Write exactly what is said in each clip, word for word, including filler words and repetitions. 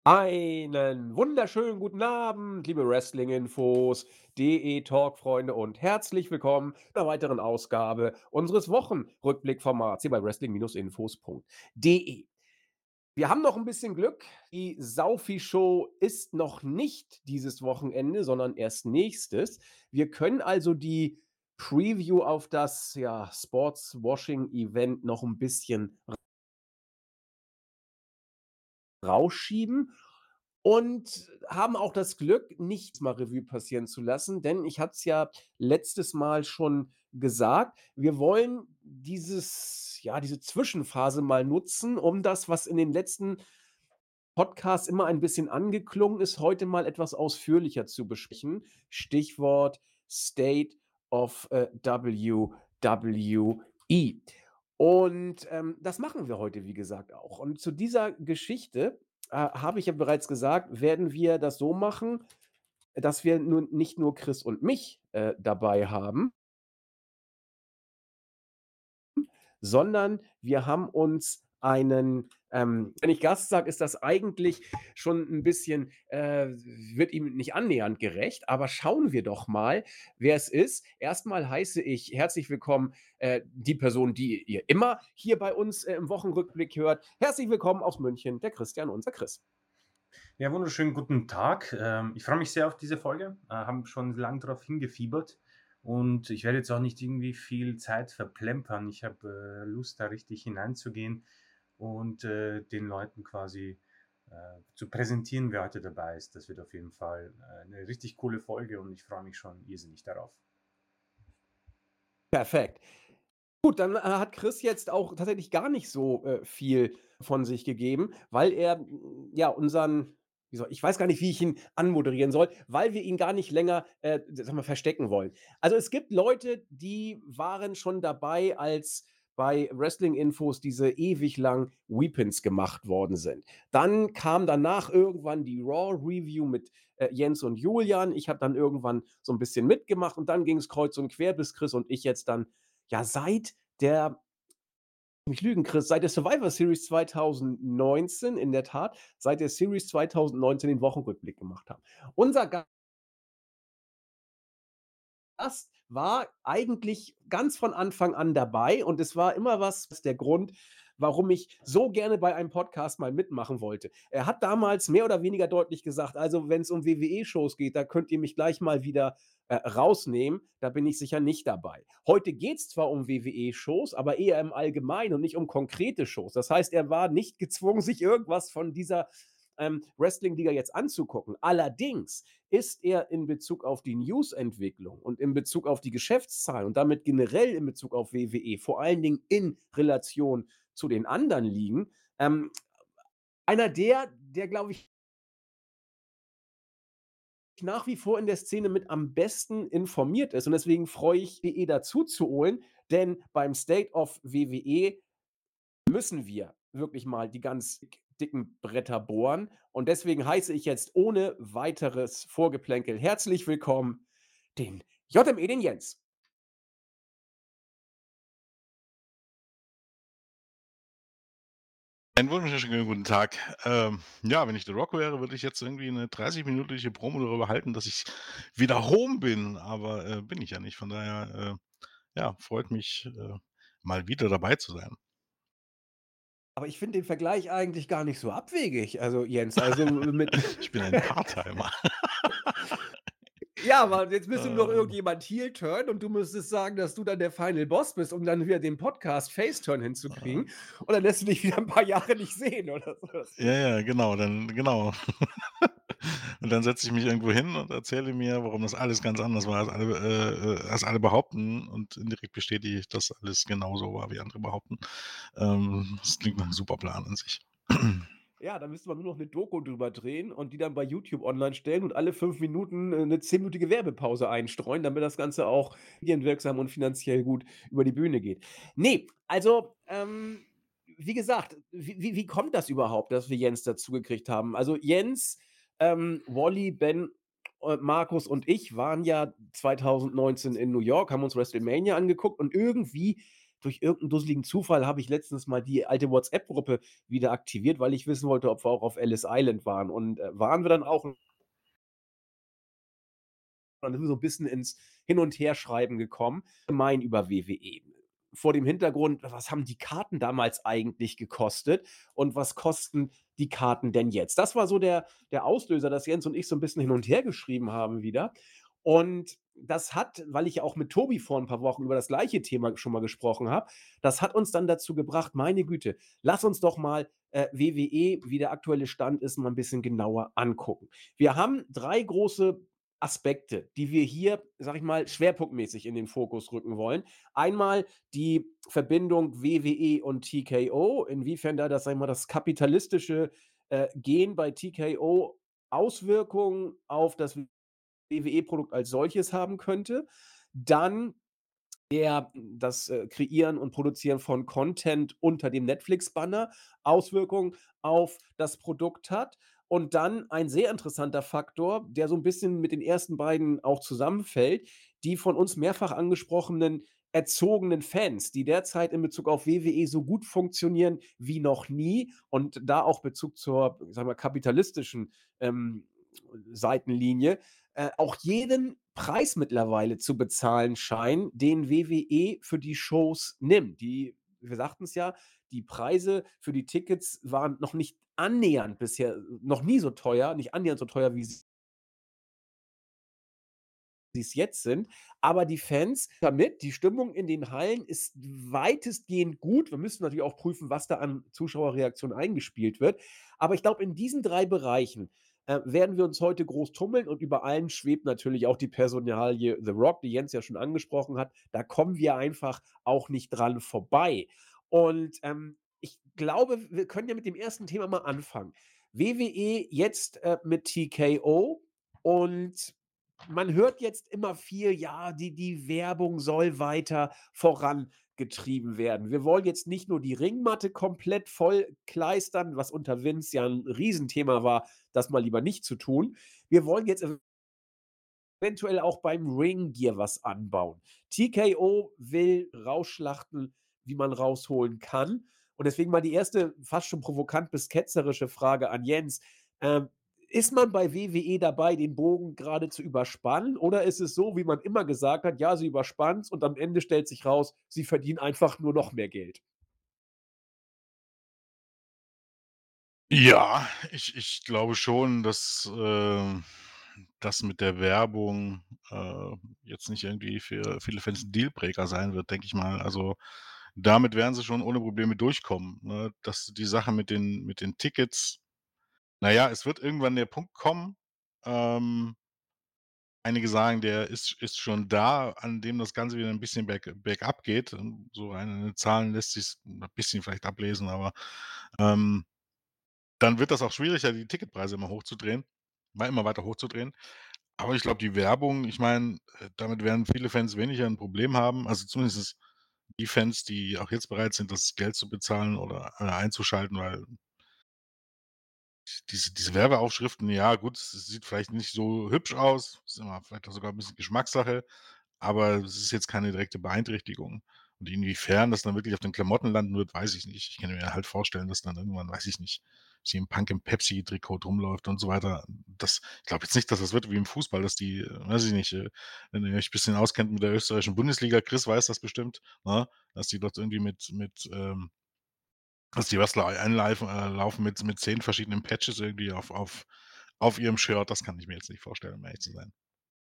Einen wunderschönen guten Abend, liebe Wrestling-Infos, D E Talk-Freunde und herzlich willkommen zu einer weiteren Ausgabe unseres Wochenrückblickformats hier bei Wrestling-Infos Punkt de. Wir haben noch ein bisschen Glück. Die Saufi-Show ist noch nicht dieses Wochenende, sondern erst nächstes. Wir können also die Preview auf das, ja, Sports-Washing-Event noch ein bisschen rausschieben und haben auch das Glück, nichts mal Revue passieren zu lassen, denn ich hatte es ja letztes Mal schon gesagt, wir wollen dieses ja, diese Zwischenphase mal nutzen, um das, was in den letzten Podcasts immer ein bisschen angeklungen ist, heute mal etwas ausführlicher zu besprechen. Stichwort State of, äh, W W E. Und, ähm, das machen wir heute, wie gesagt, auch. Und zu dieser Geschichte, äh, habe ich ja bereits gesagt, werden wir das so machen, dass wir nun nicht nur Chris und mich, äh, dabei haben, sondern wir haben uns einen ähm, wenn ich Gast sage, ist das eigentlich schon ein bisschen äh, wird ihm nicht annähernd gerecht, aber schauen wir doch mal, wer es ist. Erstmal heiße ich herzlich willkommen, äh, die Person, die ihr immer hier bei uns, äh, im Wochenrückblick hört. Herzlich willkommen aus München, der Christian, unser Chris. Ja, wunderschönen guten Tag. Ähm, ich freue mich sehr auf diese Folge, äh, habe schon lang darauf hingefiebert und ich werde jetzt auch nicht irgendwie viel Zeit verplempern. Ich habe äh, Lust, da richtig hineinzugehen und äh, den Leuten quasi äh, zu präsentieren, wer heute dabei ist. Das wird auf jeden Fall äh, eine richtig coole Folge und ich freue mich schon irrsinnig darauf. Perfekt. Gut, dann, äh, hat Chris jetzt auch tatsächlich gar nicht so, äh, viel von sich gegeben, weil er, hm, ja, unseren wie soll ich weiß gar nicht, wie ich ihn anmoderieren soll, weil wir ihn gar nicht länger, äh, sage mal, verstecken wollen. Also, es gibt Leute, die waren schon dabei, als bei Wrestling-Infos diese ewig lang Weepins gemacht worden sind. Dann kam danach irgendwann die Raw-Review mit, äh, Jens und Julian. Ich habe dann irgendwann so ein bisschen mitgemacht und dann ging es kreuz und quer, bis Chris und ich jetzt dann, ja, seit der mich lügen, Chris, seit der Survivor Series zwanzig neunzehn, in der Tat, seit der Series zwanzig neunzehn den Wochenrückblick gemacht haben. Unser Gast war eigentlich ganz von Anfang an dabei und es war immer was der Grund, warum ich so gerne bei einem Podcast mal mitmachen wollte. Er hat damals mehr oder weniger deutlich gesagt: „Also, wenn es um W W E-Shows geht, da könnt ihr mich gleich mal wieder, äh, rausnehmen. Da bin ich sicher nicht dabei.“ Heute geht es zwar um W W E-Shows, aber eher im Allgemeinen und nicht um konkrete Shows. Das heißt, er war nicht gezwungen, sich irgendwas von dieser, ähm, Wrestling-Liga jetzt anzugucken. Allerdings ist er in Bezug auf die Newsentwicklung und in Bezug auf die Geschäftszahlen und damit generell in Bezug auf W W E, vor allen Dingen in Relation zu den anderen Ligen, ähm, einer der, der, glaube ich, nach wie vor in der Szene mit am besten informiert ist. Und deswegen freue ich mich, W W E dazu zu holen, denn beim State of W W E müssen wir wirklich mal die ganz dick dicken Bretter bohren. Und deswegen heiße ich jetzt ohne weiteres Vorgeplänkel herzlich willkommen den J M E, den Jens. Einen wunderschönen guten Tag. Ähm, ja, wenn ich The Rock wäre, würde ich jetzt irgendwie eine dreißig-minütige Promo darüber halten, dass ich wieder home bin, aber, äh, bin ich ja nicht. Von daher, äh, ja, freut mich, äh, mal wieder dabei zu sein. Aber ich finde den Vergleich eigentlich gar nicht so abwegig, also Jens, also mit Ich bin ein Part-Timer. ja, aber jetzt müsste nur noch Äh, irgendjemand Heel turn und du müsstest sagen, dass du dann der Final Boss bist, um dann wieder den Podcast Face Turn äh, hinzukriegen und dann lässt du dich wieder 'n paar Jahre nicht sehen oder so. ja, ja, genau, dann genau. Und dann setze ich mich irgendwo hin und erzähle mir, warum das alles ganz anders war, als alle äh, äh, als alle behaupten und indirekt bestätige ich, dass alles genauso war, wie andere behaupten. Ähm, das klingt nach 'nem super Plan an sich. Ja, da müsste man nur noch 'ne Doku drüber drehen und die dann bei YouTube online stellen und alle fünf Minuten, äh, 'ne zehnminütige Werbepause einstreuen, damit das Ganze auch medienwirksam und finanziell gut über die Bühne geht. Ne, also, ähm, wie gesagt, wie wie wie kommt das überhaupt, dass wir Jens dazugekriegt haben? Also, Jens, ähm, Wally, Ben, äh, Markus und ich waren ja zwanzig neunzehn in New York, haben uns WrestleMania angeguckt und irgendwie durch irgendeinen dusseligen Zufall habe ich letztens mal die alte WhatsApp-Gruppe wieder aktiviert, weil ich wissen wollte, ob wir auch auf Ellis Island waren. Und, äh, waren wir dann auch und dann sind wir so 'n bisschen ins Hin und Herschreiben gekommen, allgemein über W W E. Vor dem Hintergrund, was haben die Karten damals eigentlich gekostet und was kosten die Karten denn jetzt? Das war so der der Auslöser, dass Jens und ich so 'n bisschen hin und her geschrieben haben wieder. Und das hat, weil ich ja auch mit Tobi vor 'n paar Wochen über das gleiche Thema schon mal gesprochen habe, das hat uns dann dazu gebracht: „Meine Güte, lass uns doch mal, äh, W W E, wie der aktuelle Stand ist, mal 'n bisschen genauer angucken." Wir haben drei große Aspekte, die wir hier, sage ich mal, schwerpunktmäßig in den Fokus rücken wollen. Einmal die Verbindung W W E und T K O, inwiefern da das, sage ich mal, das kapitalistische, äh, Gen bei T K O Auswirkungen auf das W W E-Produkt als solches haben könnte. Dann der das, äh, Kreieren und Produzieren von Content unter dem Netflix-Banner Auswirkungen auf das Produkt hat. Und dann ein sehr interessanter Faktor, der so 'n bisschen mit den ersten beiden auch zusammenfällt, die von uns mehrfach angesprochenen erzogenen Fans, die derzeit in Bezug auf W W E so gut funktionieren wie noch nie und da auch Bezug zur, sagen wir, kapitalistischen, ähm, Seitenlinie, äh, auch jeden Preis mittlerweile zu bezahlen scheinen, den W W E für die Shows nimmt. Die wir sagten's ja, die Preise für die Tickets waren noch nicht annähernd bisher noch nie so teuer, nicht annähernd so teuer, wie s sie's jetzt sind. Aber die Fans damit, die Stimmung in den Hallen ist weitestgehend gut. Wir müssen natürlich auch prüfen, was da an Zuschauerreaktion eingespielt wird. Aber ich glaube, in diesen drei Bereichen, äh, werden wir uns heute groß tummeln und über allem schwebt natürlich auch die Personalie The Rock, die Jens ja schon angesprochen hat. Da kommen wir einfach auch nicht dran vorbei. Und, ähm, ich glaube, wir können ja mit dem ersten Thema mal anfangen. W W E jetzt, äh, mit T K O und man hört jetzt immer viel: „Ja, die die Werbung soll weiter vorangetrieben werden." Wir wollen jetzt nicht nur die Ringmatte komplett vollkleistern, was unter Vince ja 'n Riesenthema war, das mal lieber nicht zu tun. Wir wollen jetzt eventuell auch beim Ringgear was anbauen. T K O will rausschlachten, wie man rausholen kann. Und deswegen mal die erste fast schon provokant bis ketzerische Frage an Jens. Ähm, ist man bei W W E dabei, den Bogen gerade zu überspannen? Oder ist es so, wie man immer gesagt hat: „Ja, sie überspannen's" und am Ende stellt sich raus, sie verdienen einfach nur noch mehr Geld? Ja, ich ich glaube schon, dass, ähm, das mit der Werbung, äh, jetzt nicht irgendwie für viele Fans 'n Dealbreaker sein wird, denke ich mal. Also, damit werden sie schon ohne Probleme durchkommen, ne? Dass die Sache mit den mit den Tickets na ja, es wird irgendwann der Punkt kommen, ähm einige sagen, der ist ist schon da, an dem das Ganze wieder 'n bisschen berg bergab geht. Ähm, so rein an den Zahlen lässt sich's 'n bisschen vielleicht ablesen, aber, ähm, dann wird das auch schwieriger, die Ticketpreise immer hochzudrehen mal immer weiter hochzudrehen. Aber ich glaube, die Werbung ich meine, äh, damit werden viele Fans weniger 'n Problem haben. Also, zumindest die Fans, die auch jetzt bereit sind, das Geld zu bezahlen oder, äh, einzuschalten, weil diese diese Werbeaufschriften, ja gut, es sieht vielleicht nicht so hübsch aus, ist immer vielleicht auch sogar 'n bisschen Geschmackssache, aber es ist jetzt keine direkte Beeinträchtigung. Und inwiefern das dann wirklich auf den Klamotten landen wird, weiß ich nicht. Ich kann mir halt vorstellen, dass dann irgendwann, weiß ich nicht, C M Punk im Pepsi-Trikot rumläuft und so weiter. Das ich glaube jetzt nicht, dass das wird wie im Fußball, dass die, äh, weiß ich nicht, äh, wenn ihr euch bisschen auskennt mit der österreichischen Bundesliga, Chris weiß das bestimmt, ne, dass die dort irgendwie mit mit, ähm dass die Wrestler einleifen äh, laufen mit mit zehn verschiedenen Patches irgendwie auf auf auf ihrem Shirt. Das kann ich mir jetzt nicht vorstellen, um ehrlich zu sein.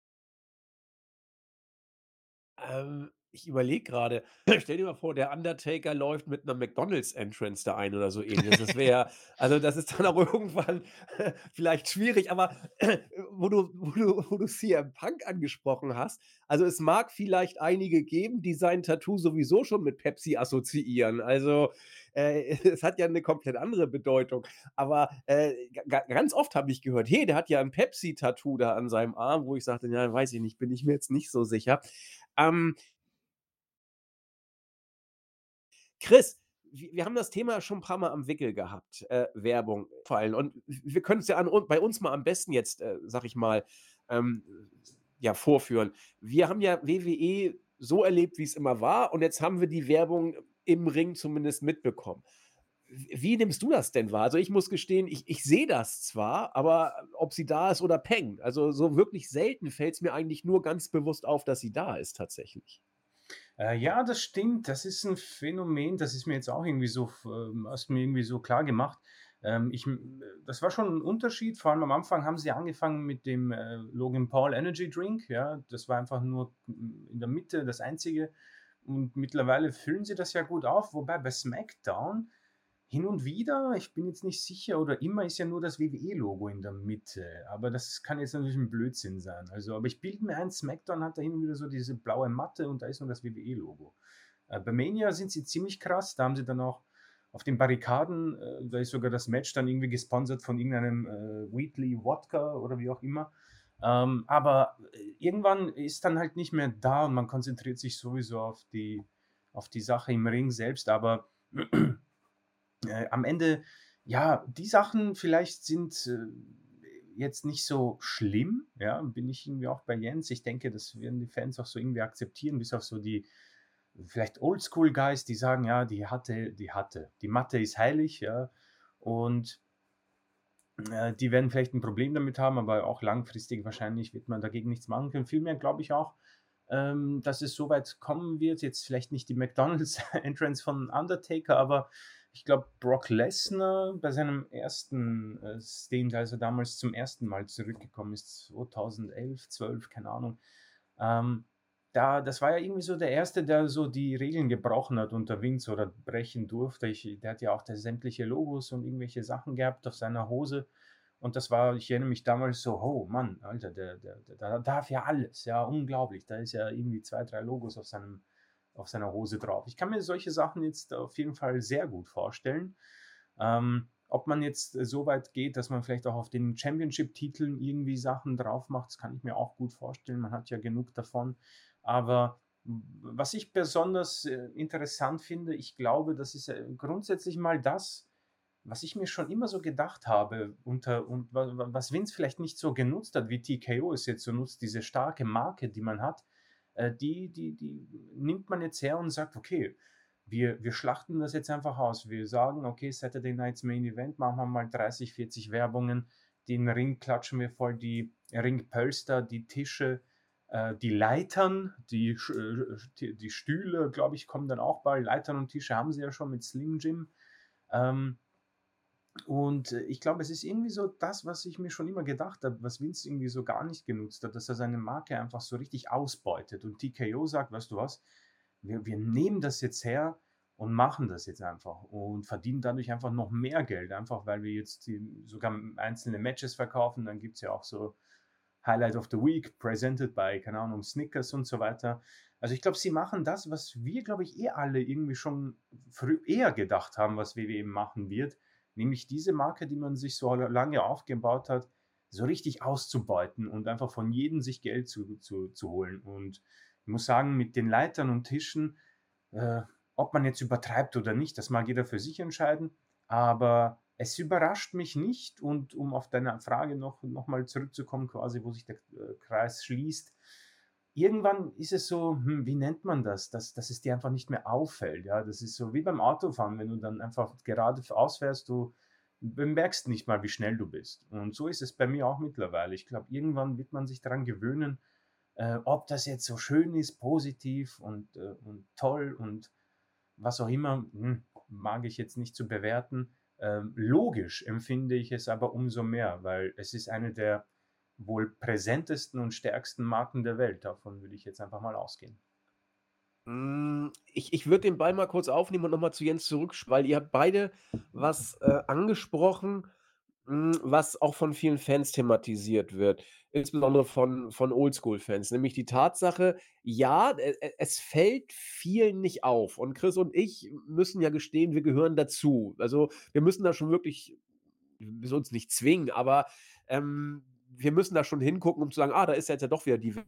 Ähm, ich überlege grade. Stell dir mal vor, der Undertaker läuft mit 'ner McDonald's-Entrance da ein oder so ähnliches. Das wäre ja also, das ist dann auch irgendwann vielleicht schwierig, aber wo du wo du wo du C M Punk angesprochen hast, also, es mag vielleicht einige geben, die sein Tattoo sowieso schon mit Pepsi assoziieren. Also, äh, es hat ja 'ne komplett andere Bedeutung. Aber, äh, ga ga ganz oft habe ich gehört: „Hey, der hat ja 'n Pepsi-Tattoo da an seinem Arm", wo ich sagte: „Ja, weiß ich nicht, bin ich mir jetzt nicht so sicher." Ähm Chris, wi wir haben das Thema schon 'n paarmal am Wickel gehabt, äh, Werbung vor allem. Und w wir können's ja an un bei uns mal am besten jetzt, äh, sage ich mal, ähm, ja, vorführen. Wir haben ja W W E so erlebt, wie es immer war, und jetzt haben wir die Werbung im Ring zumindest mitbekommen. W wie nimmst du das denn wahr? Also, ich muss gestehen, ich ich sehe das zwar, aber ob sie da ist oder peng. Also, so wirklich selten fällt's mir eigentlich nur ganz bewusst auf, dass sie da ist tatsächlich. Äh, ja, das stimmt. Das ist 'n Phänomen, das ist mir jetzt auch irgendwie so f ähm, hast du mir irgendwie so klargemacht. Ähm, ich m äh, das war schon 'n Unterschied. Vor allem am Anfang haben sie angefangen mit dem, äh, Logan Paul Energy Drink, ja. Das war einfach nur, hm, in der Mitte das Einzige. Und mittlerweile füllen sie das ja gut auf, wobei bei SmackDown hin und wieder, ich bin jetzt nicht sicher, oder immer ist ja nur das W W E-Logo in der Mitte, aber das kann jetzt natürlich 'n Blödsinn sein. Also, aber ich bilde mir ein, SmackDown hat da hin und wieder so diese blaue Matte und da ist nur das W W E-Logo. Äh, bei Mania sind sie ziemlich krass, da haben sie dann auch auf den Barrikaden äh, da ist sogar das Match dann irgendwie gesponsert von irgendeinem, äh, Wheatley Wodka oder wie auch immer. Ähm, aber, äh, irgendwann ist dann halt nicht mehr da und man konzentriert sich sowieso auf die auf die Sache im Ring selbst, aber äh, am Ende, ja, die Sachen vielleicht sind, äh, jetzt nicht so schlimm, ja, bin ich irgendwie auch bei Jens. Ich denke, das werden die Fans auch so irgendwie akzeptieren, bis auf so die vielleicht Oldschool-Guys, die sagen: „Ja, die Hatte die Hatte. Die Matte ist heilig“, ja, und äh, die werden vielleicht 'n Problem damit haben, aber auch langfristig wahrscheinlich wird man dagegen nichts machen können. Vielmehr glaube ich auch, ähm, dass es so weit kommen wird, jetzt vielleicht nicht die McDonald's-Entrance von Undertaker, aber ich glaube, Brock Lesnar bei seinem ersten, äh, Stint, als er damals zum ersten Mal zurückgekommen ist, zweitausendelf, zwölf, keine Ahnung. Ähm, da das war ja irgendwie so der Erste, der so die Regeln gebrochen hat unter Vince oder brechen durfte. Ich der hat ja auch da sämtliche Logos und irgendwelche Sachen gehabt auf seiner Hose. Und das war ich erinnere mich damals so: „Oh Mann, Alter, der der der der darf ja alles, ja, unglaublich.“ Da ist ja irgendwie zwei, drei Logos auf seinem auf seiner Hose drauf. Ich kann mir solche Sachen jetzt auf jeden Fall sehr gut vorstellen. Ähm, ob man jetzt so weit geht, dass man vielleicht auch auf den Championship-Titeln irgendwie Sachen drauf macht, das kann ich mir auch gut vorstellen. Man hat ja genug davon. Aber w was ich besonders, äh, interessant finde, ich glaube, das ist, äh, grundsätzlich mal das, was ich mir schon immer so gedacht habe unter und wa wa was Vince vielleicht nicht so genutzt hat, wie T K O es jetzt so nutzt, diese starke Marke, die man hat, äh, die die die nimmt man jetzt her und sagt: „Okay, wir wir schlachten das jetzt einfach aus.“ Wir sagen: „Okay, Saturday Night's Main Event, machen wir mal dreißig, vierzig Werbungen. Den Ring klatschen wir voll, die Ringpölster, die Tische, äh, die Leitern, die Sch äh, die die Stühle, glaube ich, kommen dann auch bald. Leitern und Tische haben sie ja schon mit Slim Jim.“ Ähm, und, äh, ich glaube, es ist irgendwie so das, was ich mir schon immer gedacht habe, was Vince irgendwie so gar nicht genutzt hat, dass er seine Marke einfach so richtig ausbeutet und T K O sagt: „Weißt du was? Wir wir nehmen das jetzt her und machen das jetzt einfach und verdienen dadurch einfach noch mehr Geld, einfach weil wir jetzt die sogar einzelne Matches verkaufen.“ Dann gibt's ja auch so Highlight of the Week, presented by, keine Ahnung, Snickers und so weiter. Also, ich glaube, sie machen das, was wir, glaube ich, eh alle irgendwie schon frü eher gedacht haben, was W W E machen wird, nämlich diese Marke, die man sich so la lange aufgebaut hat, so richtig auszubeuten und einfach von jedem sich Geld zu zu zu holen. Und ich muss sagen, mit den Leitern und Tischen, äh, ob man jetzt übertreibt oder nicht, das mag jeder für sich entscheiden, aber es überrascht mich nicht. Und um auf deine Frage noch noch mal zurückzukommen quasi, wo sich der, äh, Kreis schließt. Irgendwann ist es so, hm, wie nennt man das, dass dass es dir einfach nicht mehr auffällt, ja? Das ist so wie beim Autofahren, wenn du dann einfach geradeaus fährst, du bemerkst nicht mal, wie schnell du bist. Und so ist es bei mir auch mittlerweile. Ich glaube, irgendwann wird man sich daran gewöhnen, äh, ob das jetzt so schön ist, positiv und, äh und toll und was auch immer, hm, mag ich jetzt nicht zu bewerten. Ähm, logisch empfinde ich es aber umso mehr, weil es ist eine der wohl präsentesten und stärksten Marken der Welt. Davon würde ich jetzt einfach mal ausgehen. Hm, ich ich würde den Ball mal kurz aufnehmen und noch mal zu Jens zurücksch weil ihr habt beide was, äh, angesprochen, hm, was auch von vielen Fans thematisiert wird, insbesondere von von Oldschool-Fans, nämlich die Tatsache, ja, e e es fällt vielen nicht auf. Und Chris und ich müssen ja gestehen, wir gehören dazu. Also, wir müssen da schon wirklich wir müssen uns nicht zwingen, aber, ähm, wir müssen da schon hingucken, um zu sagen: „Ah, da ist ja jetzt ja doch wieder die W“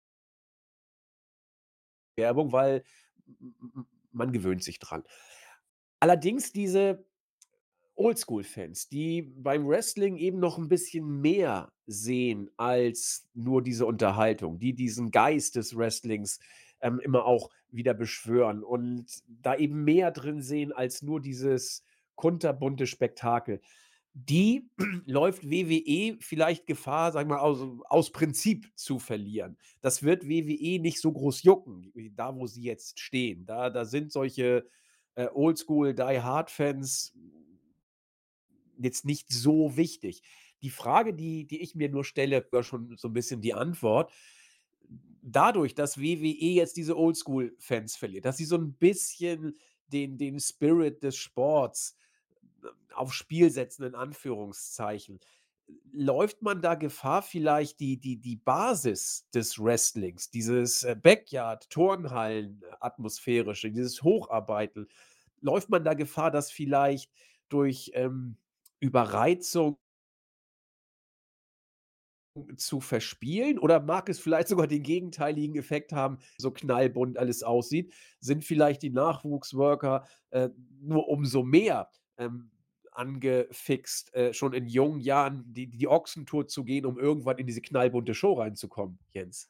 Werbung, weil m m m man gewöhnt sich dran. Allerdings diese Oldschool-Fans, die beim Wrestling eben noch 'n bisschen mehr sehen als nur diese Unterhaltung, die diesen Geist des Wrestlings, ähm, immer auch wieder beschwören und da eben mehr drin sehen als nur dieses kunterbunte Spektakel. Die läuft W W E vielleicht Gefahr, sage ich mal, aus aus Prinzip zu verlieren. Das wird W W E nicht so groß jucken, wie da, wo sie jetzt stehen. Da da sind solche, äh, Oldschool Die-Hard-Fans jetzt nicht so wichtig. Die Frage, die die ich mir nur stelle, war schon so 'n bisschen die Antwort. Dadurch, dass W W E jetzt diese Oldschool-Fans verliert, dass sie so 'n bisschen den den Spirit des Sports aufs Spiel setzen, in Anführungszeichen. Läuft man da Gefahr, vielleicht die die die Basis des Wrestlings, dieses, äh, Backyard, Turnhallen, atmosphärische, dieses Hocharbeiten läuft man da Gefahr, das vielleicht durch, ähm, Überreizung zu verspielen oder mag es vielleicht sogar den gegenteiligen Effekt haben, so knallbunt alles aussieht? Sind vielleicht die Nachwuchsworker, äh, nur umso mehr, ähm, angefixt, äh, schon in jungen Jahren die die Ochsentour zu gehen, um irgendwann in diese knallbunte Show reinzukommen, Jens?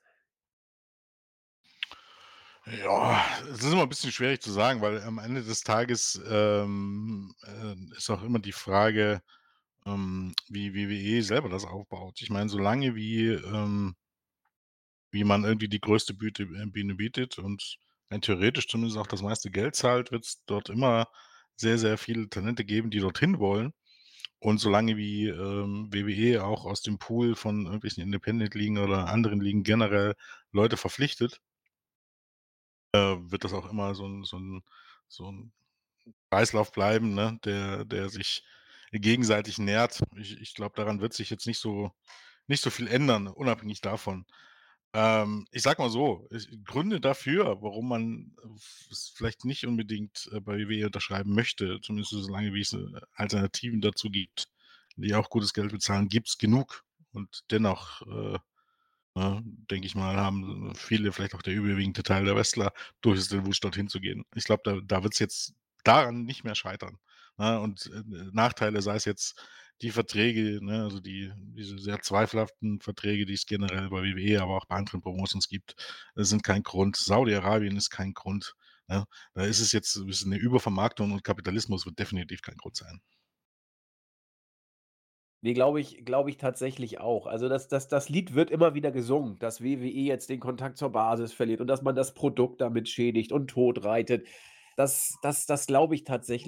Ja, es ist immer 'n bisschen schwierig zu sagen, weil am Ende des Tages, ähm, äh, ist auch immer die Frage, ähm, wie W W E selber das aufbaut. Ich meine, solange wie, ähm wie man irgendwie die größte Büte äh, Bühne bietet und rein theoretisch zumindest auch das meiste Geld zahlt, wird's dort immer sehr, sehr viele Talente geben, die dorthin wollen. Und solange wie, ähm, W W E auch aus dem Pool von irgendwelchen Independent-Ligen oder anderen Ligen generell Leute verpflichtet äh, wird das auch immer so 'n so 'n so 'n Kreislauf bleiben, ne, der der sich gegenseitig nährt. Ich ich glaube, daran wird sich jetzt nicht so nicht so viel ändern, unabhängig davon. Ähm, ich sage mal so, es Gründe dafür, warum man v es vielleicht nicht unbedingt, äh, bei W W E unterschreiben möchte, zumindest solange wie es, äh, Alternativen dazu gibt, die auch gutes Geld bezahlen, gibt's genug. Und dennoch, äh, ne, denke ich mal, haben viele, vielleicht auch der überwiegende Teil der Wrestler, durchaus den Wunsch, dorthin zu gehen. Ich glaube, da da wird's jetzt daran nicht mehr scheitern, ne? Und, äh, Nachteile, sei es jetzt die Verträge, ne, also die diese sehr zweifelhaften Verträge, die es generell bei W W E, aber auch bei anderen Promotions gibt, äh, sind kein Grund. Saudi-Arabien ist kein Grund, ne? Da ist es jetzt 'n bisschen 'ne Übervermarktung und Kapitalismus wird definitiv kein Grund sein. Ne, glaube ich glaube ich tatsächlich auch. Also, das das das Lied wird immer wieder gesungen, dass W W E jetzt den Kontakt zur Basis verliert und dass man das Produkt damit schädigt und totreitet. Das das das glaube ich tatsächlich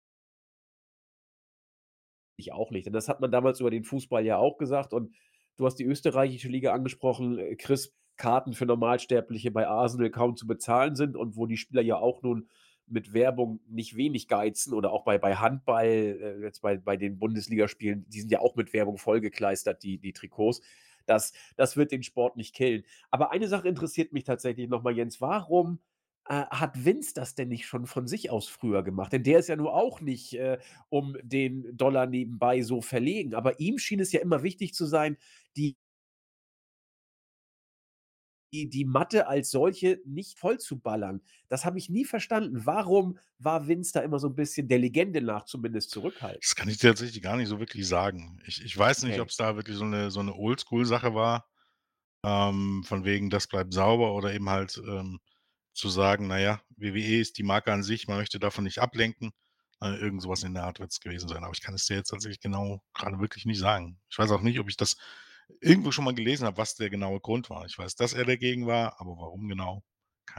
ich auch nicht. Denn das hat man damals über den Fußball ja auch gesagt und du hast die österreichische Liga angesprochen, äh, Chris, Karten für Normalsterbliche bei Arsenal kaum zu bezahlen sind und wo die Spieler ja auch nun mit Werbung nicht wenig geizen oder auch bei bei Handball, äh, jetzt bei bei den Bundesligaspielen, die sind ja auch mit Werbung vollgekleistert, die die Trikots. Das das wird den Sport nicht killen. Aber eine Sache interessiert mich tatsächlich noch mal, Jens. Warum, äh, hat Vince das denn nicht schon von sich aus früher gemacht? Denn der ist ja nur auch nicht, äh, um den Dollar nebenbei so verlegen. Aber ihm schien es ja immer wichtig zu sein, die die die Matte als solche nicht vollzuballern. Das habe ich nie verstanden. Warum war Vince da immer so 'n bisschen der Legende nach zumindest zurückhaltend? Das kann ich dir tatsächlich gar nicht so wirklich sagen. Ich ich weiß nicht, Okay. ob's da wirklich so 'ne so 'ne Oldschool-Sache war, ähm, von wegen: „Das bleibt sauber“, oder eben halt, ähm, zu sagen: „Na ja, W W E ist die Marke an sich, man möchte davon nicht ablenken.“ Äh, irgend so was in der Art wird's gewesen sein, aber ich kann es dir jetzt tatsächlich genau grade wirklich nicht sagen. Ich weiß auch nicht, ob ich das irgendwo schon mal gelesen habe, was der genaue Grund war. Ich weiß, dass er dagegen war, aber warum genau, kei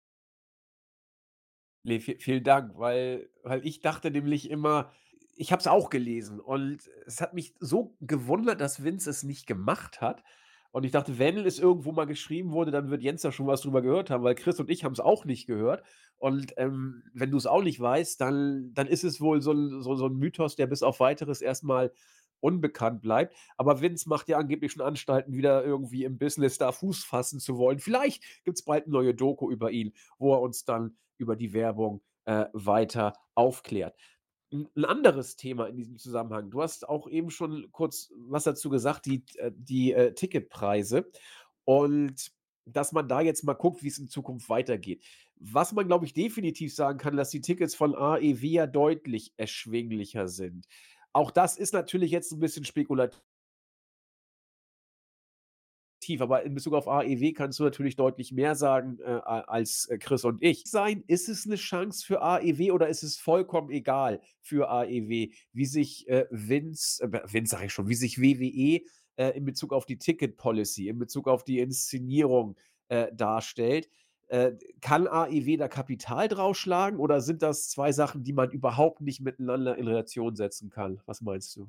Ne, vie vielen Dank, weil weil ich dachte nämlich immer ich habe es auch gelesen und es hat mich so gewundert, dass Vince es nicht gemacht hat. Und ich dachte, wenn es irgendwo mal geschrieben wurde, dann wird Jens da schon was drüber gehört haben, weil Chris und ich haben's auch nicht gehört. Und, ähm, wenn du's auch nicht weißt, dann dann ist es wohl so 'n so so 'n Mythos, der bis auf Weiteres erst mal unbekannt bleibt. Aber Vince macht ja angeblich schon Anstalten, wieder irgendwie im Business da Fuß fassen zu wollen. Vielleicht gibt's bald 'ne neue Doku über ihn, wo er uns dann über die Werbung, äh, weiter aufklärt. 'N 'n anderes Thema in diesem Zusammenhang. Du hast auch eben schon kurz was dazu gesagt, die t äh, die, äh, Ticketpreise und dass man da jetzt mal guckt, wie's in Zukunft weitergeht. Was man, glaube ich, definitiv sagen kann, dass die Tickets von A E W ja deutlich erschwinglicher sind. Auch das ist natürlich jetzt 'n bisschen spekulativ, subjektiv, aber in Bezug auf A E W kannst du natürlich deutlich mehr sagen, äh, a als, äh, Chris und ich. Sein, ist es 'ne Chance für A E W oder ist es vollkommen egal für A E W, wie sich, äh, Vince äh, Vince sage ich schon, wie sich W W E, äh, in Bezug auf die Ticket Policy, in Bezug auf die Inszenierung, äh, darstellt? Äh, kann A E W da Kapital draufschlagen oder sind das zwei Sachen, die man überhaupt nicht miteinander in Relation setzen kann? Was meinst du?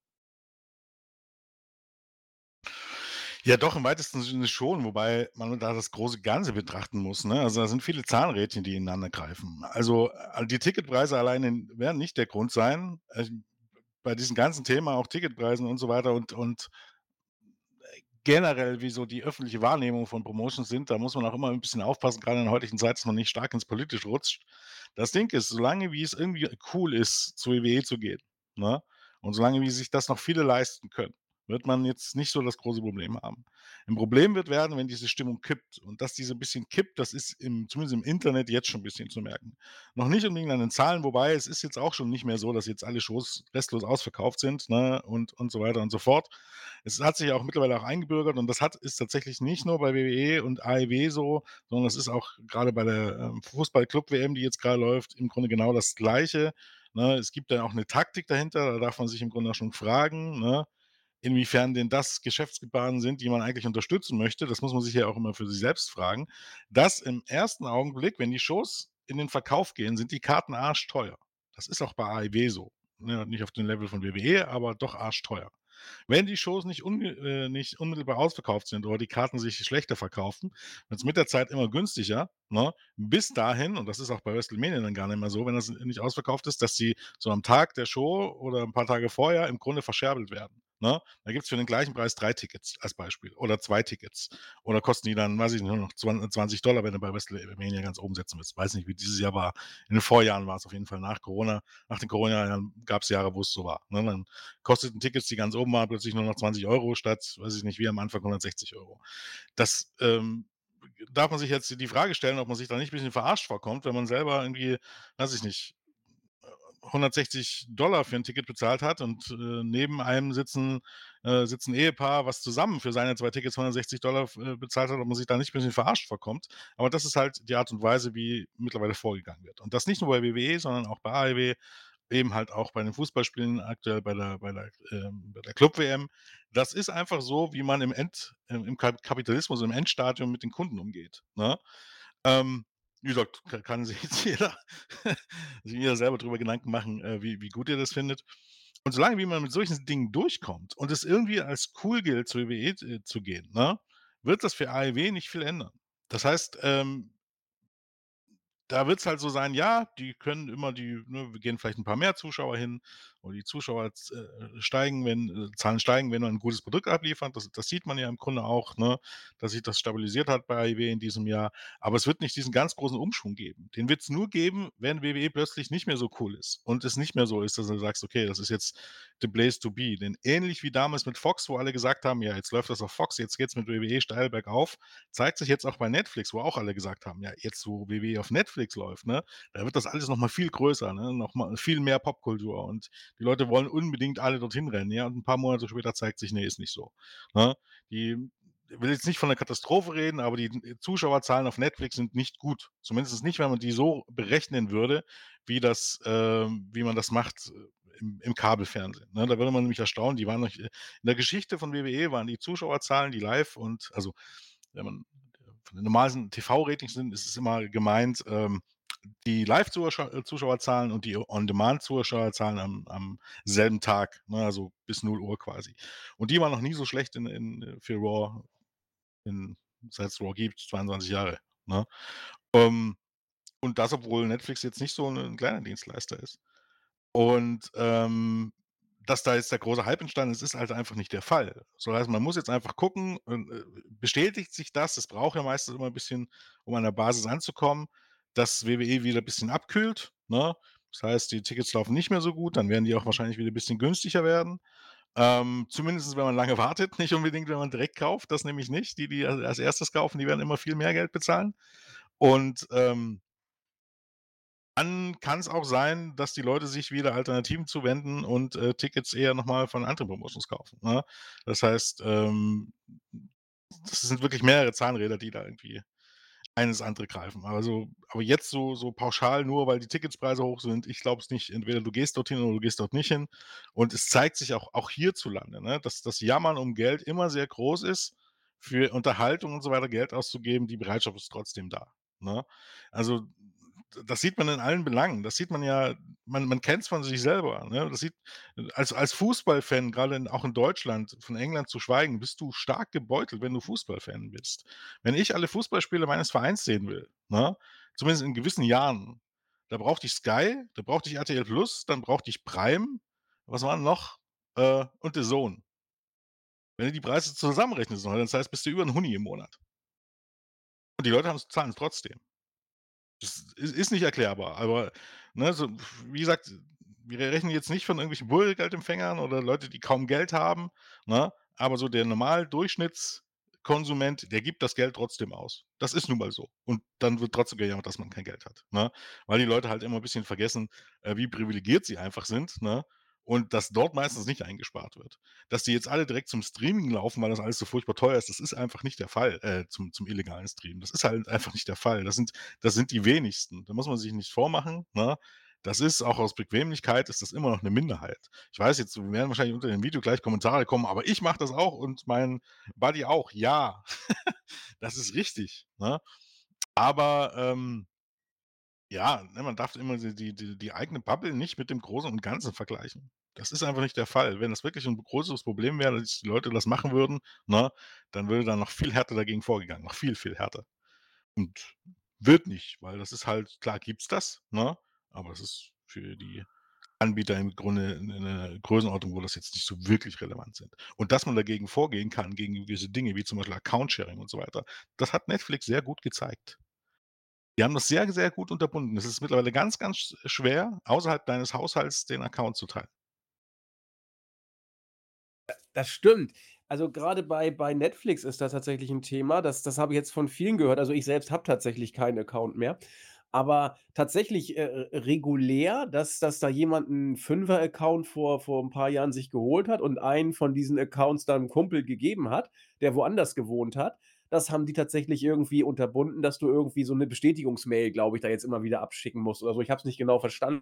Ja doch, im weitesten Sinne schon, wobei man da das große Ganze betrachten muss, ne? Also, da sind viele Zahnrädchen, die ineinander greifen. Also, äh, die Ticketpreise alleine werden nicht der Grund sein. Ähm, bei diesem ganzen Thema auch Ticketpreisen und so weiter und und generell, wie so die öffentliche Wahrnehmung von Promotions sind, da muss man auch immer 'n bisschen aufpassen, grade in der heutigen Zeit, dass man nicht stark ins Politische rutscht. Das Ding ist, solange wie es irgendwie cool ist, zu W W E zu gehen, ne, und solange wie sich das noch viele leisten können, wird man jetzt nicht so das große Problem haben. 'N Problem wird werden, wenn diese Stimmung kippt und dass die so 'n bisschen kippt, das ist im zumindest im Internet jetzt schon 'n bisschen zu merken. Noch nicht unbedingt an den Zahlen, wobei es ist jetzt auch schon nicht mehr so, dass jetzt alle Shows restlos ausverkauft sind, ne, und und so weiter und so fort. Es hat sich ja auch mittlerweile auch eingebürgert und das hat ist tatsächlich nicht nur bei W W E und A E W so, sondern es ist auch grade bei der, ähm, Fußball-Club-W M, die jetzt grade läuft, im Grunde genau das Gleiche, ne? Es gibt da auch 'ne Taktik dahinter, da darf man sich im Grunde auch schon fragen, ne, inwiefern denn das Geschäftsgebaren sind, die man eigentlich unterstützen möchte. Das muss man sich ja auch immer für sich selbst fragen. Dass im ersten Augenblick, wenn die Shows in den Verkauf gehen, sind die Karten arschteuer. Das ist auch bei A E W so, ne? Nicht auf dem Level von W W E, aber doch arschteuer. Wenn die Shows nicht unge äh, nicht unmittelbar ausverkauft sind oder die Karten sich schlechter verkaufen, wird's mit der Zeit immer günstiger, ne? Bis dahin, und das ist auch bei WrestleMania dann gar nicht mehr so, wenn das nicht ausverkauft ist, dass sie so am Tag der Show oder 'n paar Tage vorher im Grunde verscherbelt werden, ne? Da gibt's für den gleichen Preis drei Tickets als Beispiel oder zwei Tickets oder kosten die dann, weiß ich nicht, nur noch zwan zwanzig Dollar, wenn du bei WrestleMania ganz oben setzen willst. Weiß nicht, wie dieses Jahr war. In den Vorjahren war's auf jeden Fall nach Corona. Nach den Corona-Jahren gab's Jahre, wo's so war, ne? Dann kosteten Tickets, die ganz oben waren, plötzlich nur noch zwanzig Euro statt, weiß ich nicht, wie am Anfang hundertsechzig Euro. Das, ähm, darf man sich jetzt die Frage stellen, ob man sich da nicht 'n bisschen verarscht vorkommt, wenn man selber irgendwie, weiß ich nicht, äh, hundertsechzig Dollar für 'n Ticket bezahlt hat und, äh, neben einem sitzen äh, sitzt 'n Ehepaar, was zusammen für seine zwei Tickets hundertsechzig Dollar f äh, bezahlt hat, ob man sich da nicht 'n bisschen verarscht vorkommt. Aber das ist halt die Art und Weise, wie mittlerweile vorgegangen wird. Und das nicht nur bei W W E, sondern auch bei A E W, eben halt auch bei den Fußballspielen aktuell bei der bei der, ähm bei der Club-W M. Das ist einfach so, wie man im End im im Kap Kapitalismus im Endstadium mit den Kunden umgeht, ne? Ähm, wie gesagt, ka kann sich jetzt jeder sich jeder selber drüber Gedanken machen, äh, wie wie gut er das findet. Und solange wie man mit solchen Dingen durchkommt und es irgendwie als cool gilt, zu W W E, äh, zu gehen, ne, wird das für A E W nicht viel ändern. Das heißt, ähm da wird's halt so sein, ja, die können immer die ne, wir gehen vielleicht 'n paar mehr Zuschauer hin und die Zuschauer z äh, steigen, wenn äh, Zahlen steigen, wenn man 'n gutes Produkt abliefert. Das das sieht man ja im Grunde auch, ne, dass sich das stabilisiert hat bei A E W in diesem Jahr. Aber es wird nicht diesen ganz großen Umschwung geben. Den wird's nur geben, wenn W W E plötzlich nicht mehr so cool ist und es nicht mehr so ist, dass du sagst: „Okay, das ist jetzt the place to be.“ Denn ähnlich wie damals mit Fox, wo alle gesagt haben: „Ja, jetzt läuft das auf Fox, jetzt geht's mit W W E steil bergauf“, zeigt sich jetzt auch bei Netflix, wo auch alle gesagt haben: „Ja, jetzt, wo W W E auf Netflix läuft, ne, da wird das alles noch mal viel größer, ne, noch mal viel mehr Popkultur und die Leute wollen unbedingt alle dorthin rennen“, ja? Und 'n paar Monate später zeigt sich: „Ne, ist nicht so“, ne? Die will jetzt nicht von 'ner Katastrophe reden, aber die, äh, Zuschauerzahlen auf Netflix sind nicht gut. Zumindest nicht, wenn man die so berechnen würde, wie das ähm, wie man das macht, äh, im im Kabelfernsehen, ne? Da würde man nämlich erstaunen, die waren noch äh, in der Geschichte von W W E waren die Zuschauerzahlen, die live und also, wenn man von den normalen T V-Ratings sind, ist es immer gemeint, ähm, die Live-Zuschau äh, Zuschauerzahlen und die On-Demand-Zuschauerzahlen am am selben Tag, ne, also bis null Uhr quasi. Und die waren noch nie so schlecht in in äh, für Raw in seit's Raw gibt, zweiundzwanzig Jahre, ne? Ähm, und das, obwohl Netflix jetzt nicht so 'n 'n kleiner Dienstleister ist. Und, ähm, dass da jetzt der große Hype entstanden ist, ist halt einfach nicht der Fall. So heißt, man muss jetzt einfach gucken, ähm, äh, bestätigt sich das? Es braucht ja meistens immer 'n bisschen, um an der Basis anzukommen, dass W W E wieder bisschen abkühlt, ne? Das heißt, die Tickets laufen nicht mehr so gut, dann werden die auch wahrscheinlich wieder bisschen günstiger werden. Ähm, zumindest wenn man lange wartet, nicht unbedingt, wenn man direkt kauft, das nämlich nicht. Die, die a als Erstes kaufen, die werden immer viel mehr Geld bezahlen. Und, ähm dann kann's auch sein, dass die Leute sich wieder Alternativen zuwenden und, äh, Tickets eher noch mal von anderen Promotions kaufen, ne? Das heißt, ähm das sind wirklich mehrere Zahnräder, die da irgendwie eines andere greifen. Also, aber jetzt so so pauschal, nur weil die Ticketspreise hoch sind, ich glaube es nicht. Entweder du gehst dorthin oder du gehst dort nicht hin. Und es zeigt sich auch auch hierzulande, ne, dass das Jammern um Geld immer sehr groß ist, für Unterhaltung und so weiter Geld auszugeben. Die Bereitschaft ist trotzdem da, ne? Also, d das sieht man in allen Belangen. Das sieht man ja, man man kennt's von sich selber, ne? Das sieht als als Fußballfan, grade in auch in Deutschland, von England zu schweigen, bist du stark gebeutelt, wenn du Fußballfan bist. Wenn ich alle Fußballspiele meines Vereins sehen will, ne, zumindest in gewissen Jahren, da brauchte ich Sky, da brauchte ich R T L Plus, dann brauchte ich Prime, was war 'n noch? Äh, und D A Z N. Wenn du die Preise zusammenrechnest, das heißt, bist du über 'n Hunni im Monat. Und die Leute haben's zahlen's trotzdem. Das is ist nicht erklärbar, aber, ne, so wie gesagt, wir rechnen jetzt nicht von irgendwelchen Bürgergeldempfängern oder Leute, die kaum Geld haben, ne? Aber so der Normal-Durchschnittskonsument, der gibt das Geld trotzdem aus. Das ist nun mal so. Und dann wird trotzdem gejammert, dass man kein Geld hat, ne? Weil die Leute halt immer 'n bisschen vergessen, äh, wie privilegiert sie einfach sind, ne? Und dass dort meistens nicht eingespart wird. Dass die jetzt alle direkt zum Streaming laufen, weil das alles so furchtbar teuer ist, das ist einfach nicht der Fall, äh, zum zum illegalen Streamen. Das ist halt einfach nicht der Fall. Das sind das sind die wenigsten. Da muss man sich nichts vormachen, ne? Das ist auch aus Bequemlichkeit ist das immer noch 'ne Minderheit. Ich weiß jetzt, wir werden wahrscheinlich unter dem Video gleich Kommentare kommen: „Aber ich mache das auch und mein Buddy auch.“ Ja, das ist richtig, ne? Aber, ähm ja, ne, man darf immer die die die die eigene Bubble nicht mit dem Großen und Ganzen vergleichen. Das ist einfach nicht der Fall. Wenn das wirklich 'n größeres Problem wäre, dass die Leute das machen würden, ne, dann würde da noch viel härter dagegen vorgegangen, noch viel, viel härter. Und wird nicht, weil das ist halt klar gibt's das, ne, aber es ist für die Anbieter im Grunde 'ne 'ne Größenordnung, wo das jetzt nicht so wirklich relevant sind. Und dass man dagegen vorgehen kann, gegen gewisse Dinge wie zum Beispiel Account-Sharing und so weiter, das hat Netflix sehr gut gezeigt. Die haben das sehr, sehr gut unterbunden. Es ist mittlerweile ganz, ganz sch schwer, außerhalb deines Haushalts den Account zu teilen. Äh, das stimmt. Also, grade bei bei Netflix ist das tatsächlich 'n Thema. Das das habe ich jetzt von vielen gehört. Also, ich selbst habe tatsächlich keinen Account mehr. Aber tatsächlich, äh, äh, regulär, dass dass da jemand 'n Fünfer-Account vor vor 'n paar Jahren sich geholt hat und einen von diesen Accounts dann 'nem Kumpel gegeben hat, der woanders gewohnt hat. Das haben die tatsächlich irgendwie unterbunden, dass du irgendwie so 'ne Bestätigungsmail, glaube ich, da jetzt immer wieder abschicken musst oder so. Ich habe es nicht genau verstanden.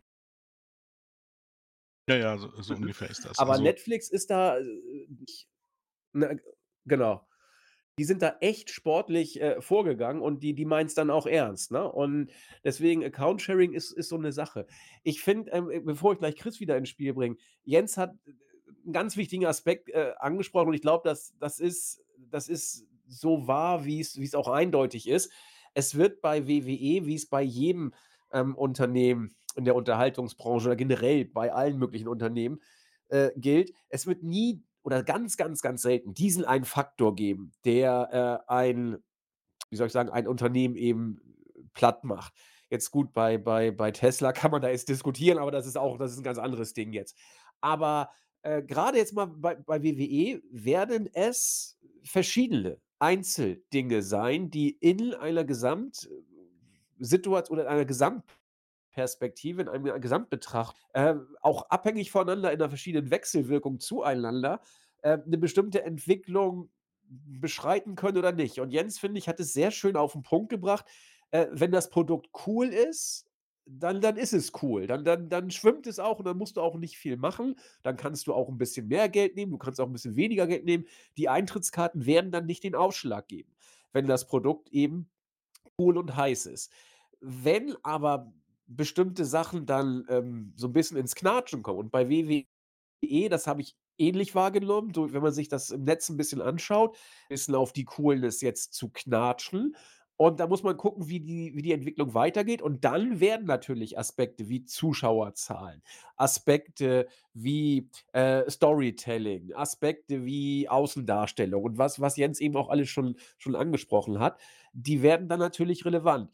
Ja, ja, so so ungefähr ist das. Aber Also Netflix ist da, äh, ich ne, genau. Die sind da echt sportlich, äh, vorgegangen und die die meinen's dann auch ernst, ne? Und deswegen Account-Sharing ist ist so 'ne Sache. Ich finde, ähm, äh, bevor ich gleich Chris wieder ins Spiel bringe, Jens hat, äh, 'n ganz wichtigen Aspekt, äh, angesprochen und ich glaube, das das ist das ist so wahr, wie's wie's auch eindeutig ist. Es wird bei W W E, wie's bei jedem, ähm, Unternehmen in der Unterhaltungsbranche oder generell bei allen möglichen Unternehmen, äh, gilt, es wird nie oder ganz, ganz, ganz selten diesen einen Faktor geben, der, äh, ein wie soll ich sagen, ein Unternehmen eben platt macht. Jetzt gut, bei bei bei Tesla kann man da jetzt diskutieren, aber das ist auch das ist 'n ganz anderes Ding jetzt. Aber, äh, grade jetzt mal bei bei W W E werden es verschiedene Einzeldinge sein, die in einer Gesamt äh, Situat oder in einer Gesamtperspektive, in einem Gesamtbetracht, ähm, auch abhängig voneinander in 'ner verschiedenen Wechselwirkung zueinander, äh, 'ne bestimmte Entwicklung beschreiten können oder nicht. Und Jens, finde ich, hat es sehr schön auf 'n Punkt gebracht. Äh, wenn das Produkt cool ist, dann dann ist es cool. Dann dann dann schwimmt es auch und dann musst du auch nicht viel machen. Dann kannst du auch 'n bisschen mehr Geld nehmen, du kannst auch 'n bisschen weniger Geld nehmen. Die Eintrittskarten werden dann nicht den Ausschlag geben, wenn das Produkt eben cool und heiß ist. Wenn aber bestimmte Sachen dann, ähm, so 'n bisschen ins Knatschen kommen und bei W W E, das habe ich ähnlich wahrgenommen, so wenn man sich das im Netz 'n bisschen anschaut, bisschen auf die Coolness jetzt zu knatschen. Und da muss man gucken, wie die wie die Entwicklung weitergeht. Und dann werden natürlich Aspekte wie Zuschauerzahlen, Aspekte wie, äh, Storytelling, Aspekte wie Außendarstellung und was was Jens eben auch alles schon schon angesprochen hat, die werden dann natürlich relevant.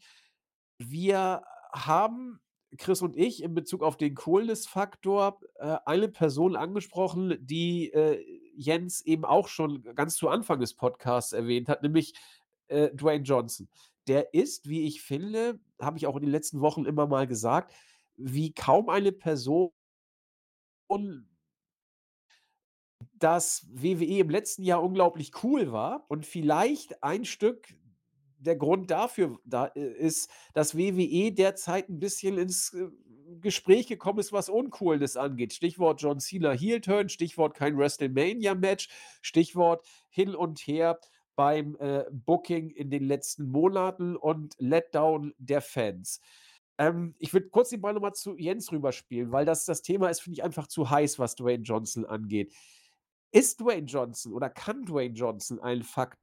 Wir haben, Chris und ich, in Bezug auf den Coolness-Faktor, äh, eine Person angesprochen, die, äh, Jens eben auch schon ganz zu Anfang des Podcasts erwähnt hat, nämlich, äh, Dwayne Johnson. Der ist, wie ich finde, habe ich auch in den letzten Wochen immer mal gesagt, wie kaum eine Person dass W W E im letzten Jahr unglaublich cool war und vielleicht ein Stück der Grund dafür da i ist, dass W W E derzeit 'n bisschen ins, äh, Gespräch gekommen ist, was Uncoolness angeht. Stichwort John Cena Heel Turn, Stichwort kein WrestleMania-Match, Stichwort hin und her beim, äh, Booking in den letzten Monaten und Letdown der Fans. Ähm, ich würde kurz den Ball noch mal zu Jens rüberspielen, weil das das Thema ist, finde ich, einfach zu heiß, was Dwayne Johnson angeht. Ist Dwayne Johnson oder kann Dwayne Johnson ein Faktor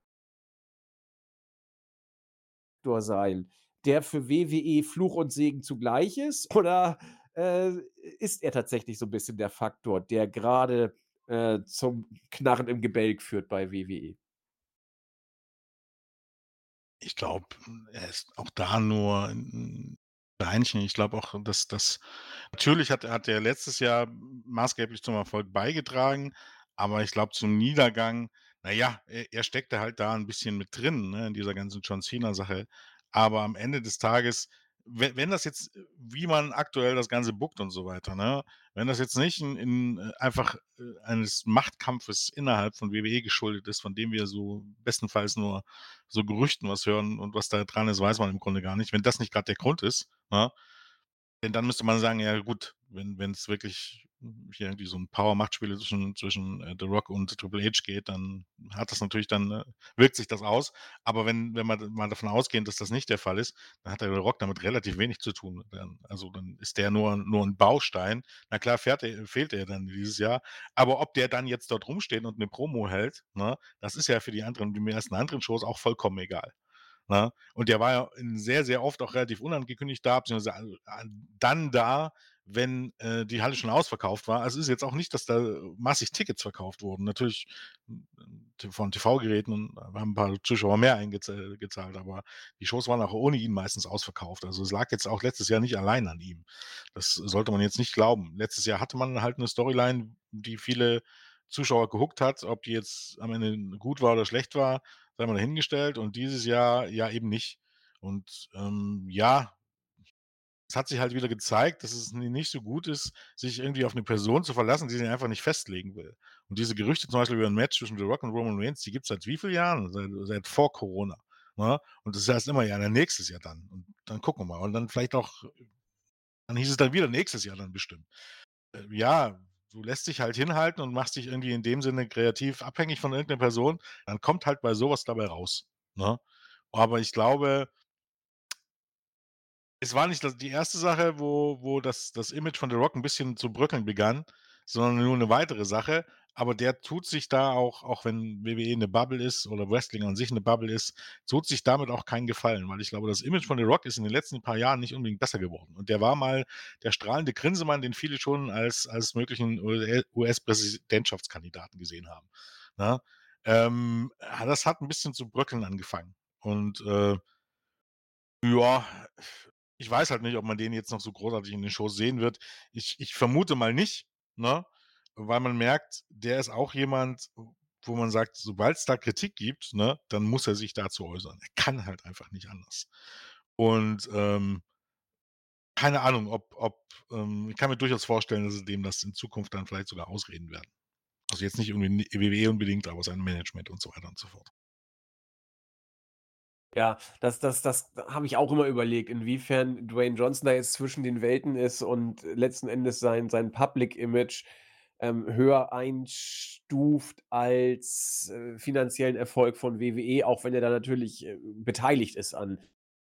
sein, der für W W E Fluch und Segen zugleich ist? Oder, äh, ist er tatsächlich so 'n bisschen der Faktor, der grade, äh, zum Knarren im Gebälk führt bei W W E? Ich glaube, er ist auch da nur 'n Beinchen. Ich glaube auch, dass das natürlich hat hat er letztes Jahr maßgeblich zum Erfolg beigetragen, aber ich glaube, zum Niedergang na ja, er er steckte halt da 'n bisschen mit drin, ne, in dieser ganzen John Cena-Sache. Aber am Ende des Tages, we wenn das jetzt wie man aktuell das Ganze bookt und so weiter, ne? Wenn das jetzt nicht in in äh, einfach, äh, eines Machtkampfes innerhalb von W W E geschuldet ist, von dem wir so bestenfalls nur so Gerüchten was hören und was da dran ist, weiß man im Grunde gar nicht. Wenn das nicht grad der Grund ist, ne? Denn dann müsste man sagen: „Ja gut, wenn wenn's wirklich hier irgendwie so 'n Power-Machtspiel zwischen zwischen, äh, The Rock und Triple H geht, dann hat das natürlich dann äh, wirkt sich das aus.“ Aber wenn wenn wir d mal davon ausgehen, dass das nicht der Fall ist, dann hat der The Rock damit relativ wenig zu tun. Ähm, also, dann ist der nur nur 'n Baustein. Na klar, fährt er fehlt er dann dieses Jahr, aber ob der dann jetzt dort rumsteht und 'ne Promo hält, ne, das ist ja für die anderen die meisten anderen Shows auch vollkommen egal, ne? Und der war ja in sehr, sehr oft auch relativ unangekündigt da, beziehungsweise al an dann da, wenn, äh, die Halle schon ausverkauft war. Also, es ist jetzt auch nicht, dass da massig Tickets verkauft wurden. Natürlich, hm, ähm, von TV-Geräten und da haben 'n paar Zuschauer mehr eingeza gezahlt, aber die Shows waren auch ohne ihn meistens ausverkauft. Also, es lag jetzt auch letztes Jahr nicht allein an ihm. Das sollte man jetzt nicht glauben. Letztes Jahr hatte man halt 'ne Storyline, die viele Zuschauer gehookt hat. Ob die jetzt am Ende gut war oder schlecht war, sei mal dahingestellt und dieses Jahr ja eben nicht. Und, ähm, ja es hat sich halt wieder gezeigt, dass es ni nicht so gut ist, sich irgendwie auf 'ne Person zu verlassen, die sich einfach nicht festlegen will. Und diese Gerüchte zum Beispiel über 'n Match zwischen The Rock und Roman Reigns, die gibt's seit wie viel Jahren? Seit seit vor Corona, ne? Und das heißt immer: „Ja, dann nächstes Jahr dann und dann gucken wir mal.“ Und dann vielleicht auch dann hieß es dann wieder nächstes Jahr dann bestimmt. Äh, ja, du lässt dich halt hinhalten und machst dich irgendwie in dem Sinne kreativ abhängig von irgend 'ner Person, dann kommt halt bei so was dabei raus, ne? Aber ich glaube es war nicht das die erste Sache, wo wo das das Image von The Rock 'n bisschen zu bröckeln begann, sondern nur 'ne weitere Sache. Aber der tut sich da auch auch wenn W W E 'ne Bubble ist oder Wrestling an sich 'ne Bubble ist, tut sich damit auch keinen Gefallen, weil ich glaube, das Image von The Rock ist in den letzten paar Jahren nicht unbedingt besser geworden. Und der war mal der strahlende Grinsemann, den viele schon als als möglichen UL US-Präsidentschaftskandidaten gesehen haben, ne? Ähm, ah, das hat 'n bisschen zu bröckeln angefangen. Und, äh ja, ich weiß halt nicht, ob man den jetzt noch so großartig in den Shows sehen wird. Ich ich vermute mal nicht, ne, weil man merkt, der ist auch jemand, wo man sagt, sobald's da Kritik gibt, ne, dann muss er sich dazu äußern. Er kann halt einfach nicht anders. Und, ähm keine Ahnung, ob ob ähm, ich kann mir durchaus vorstellen, dass sie dem das in Zukunft dann vielleicht sogar ausreden werden. Also, jetzt nicht irgendwie n W W E unbedingt, aber sein Management und so weiter und so fort. Ja, das das das habe ich auch immer überlegt, inwiefern Dwayne Johnson da jetzt zwischen den Welten ist und letzten Endes sein sein Public Image, ähm, höher einstuft als, äh, finanziellen Erfolg von W W E, auch wenn er da natürlich, äh, beteiligt ist an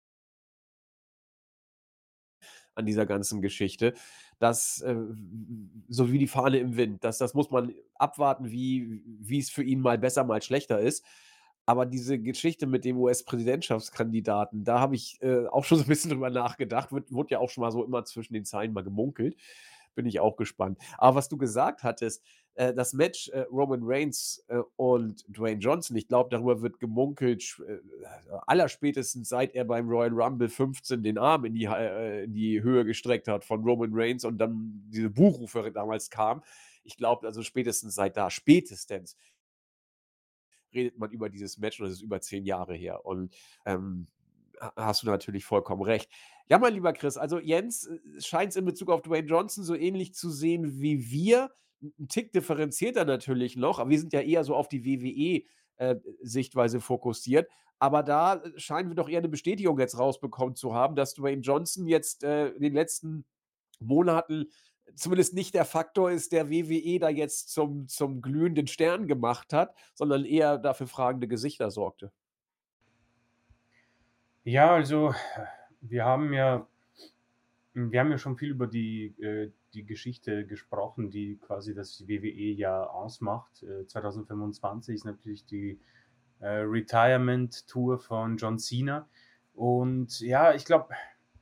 an dieser ganzen Geschichte. Das, äh, w w so wie die Fahne im Wind. Das das muss man abwarten, wie wie's für ihn mal besser, mal schlechter ist. Aber diese Geschichte mit dem US-Präsidentschaftskandidaten, da habe ich, äh, auch schon so 'n bisschen drüber nachgedacht. Wird wurde ja auch schon mal so immer zwischen den Zeilen mal gemunkelt. Bin ich auch gespannt. Aber was du gesagt hattest, äh, das Match, äh, Roman Reigns, äh, und Dwayne Johnson, ich glaube, darüber wird gemunkelt, sch äh, allerspätestens seit er beim Royal Rumble fünfzehn den Arm in die ha äh, in die Höhe gestreckt hat von Roman Reigns und dann diese Buhrufe damals kamen. Ich glaube, also, spätestens seit da spätestens redet man über dieses Match und das ist über zehn Jahre her. Und, ähm, ha hast du natürlich vollkommen recht. Ja, mein lieber Chris, also, Jens, äh, scheint's in Bezug auf Dwayne Johnson so ähnlich zu sehen wie wir. 'n Tick differenzierter natürlich noch, aber wir sind ja eher so auf die W W E, äh, Sichtweise fokussiert. Aber da, äh, scheinen wir doch eher 'ne Bestätigung jetzt rausbekommen zu haben, dass Dwayne Johnson jetzt, äh, in den letzten Monaten zumindest nicht der Faktor ist, der W W E da jetzt zum zum glühenden Stern gemacht hat, sondern eher da für fragende Gesichter sorgte. Ja, also, wir haben ja hm, wir haben ja schon viel über die äh, die Geschichte gesprochen, die quasi das W W E ja ausmacht. Äh, zwanzig fünfundzwanzig ist natürlich die, äh, Retirement Tour von John Cena. Und ja, ich glaube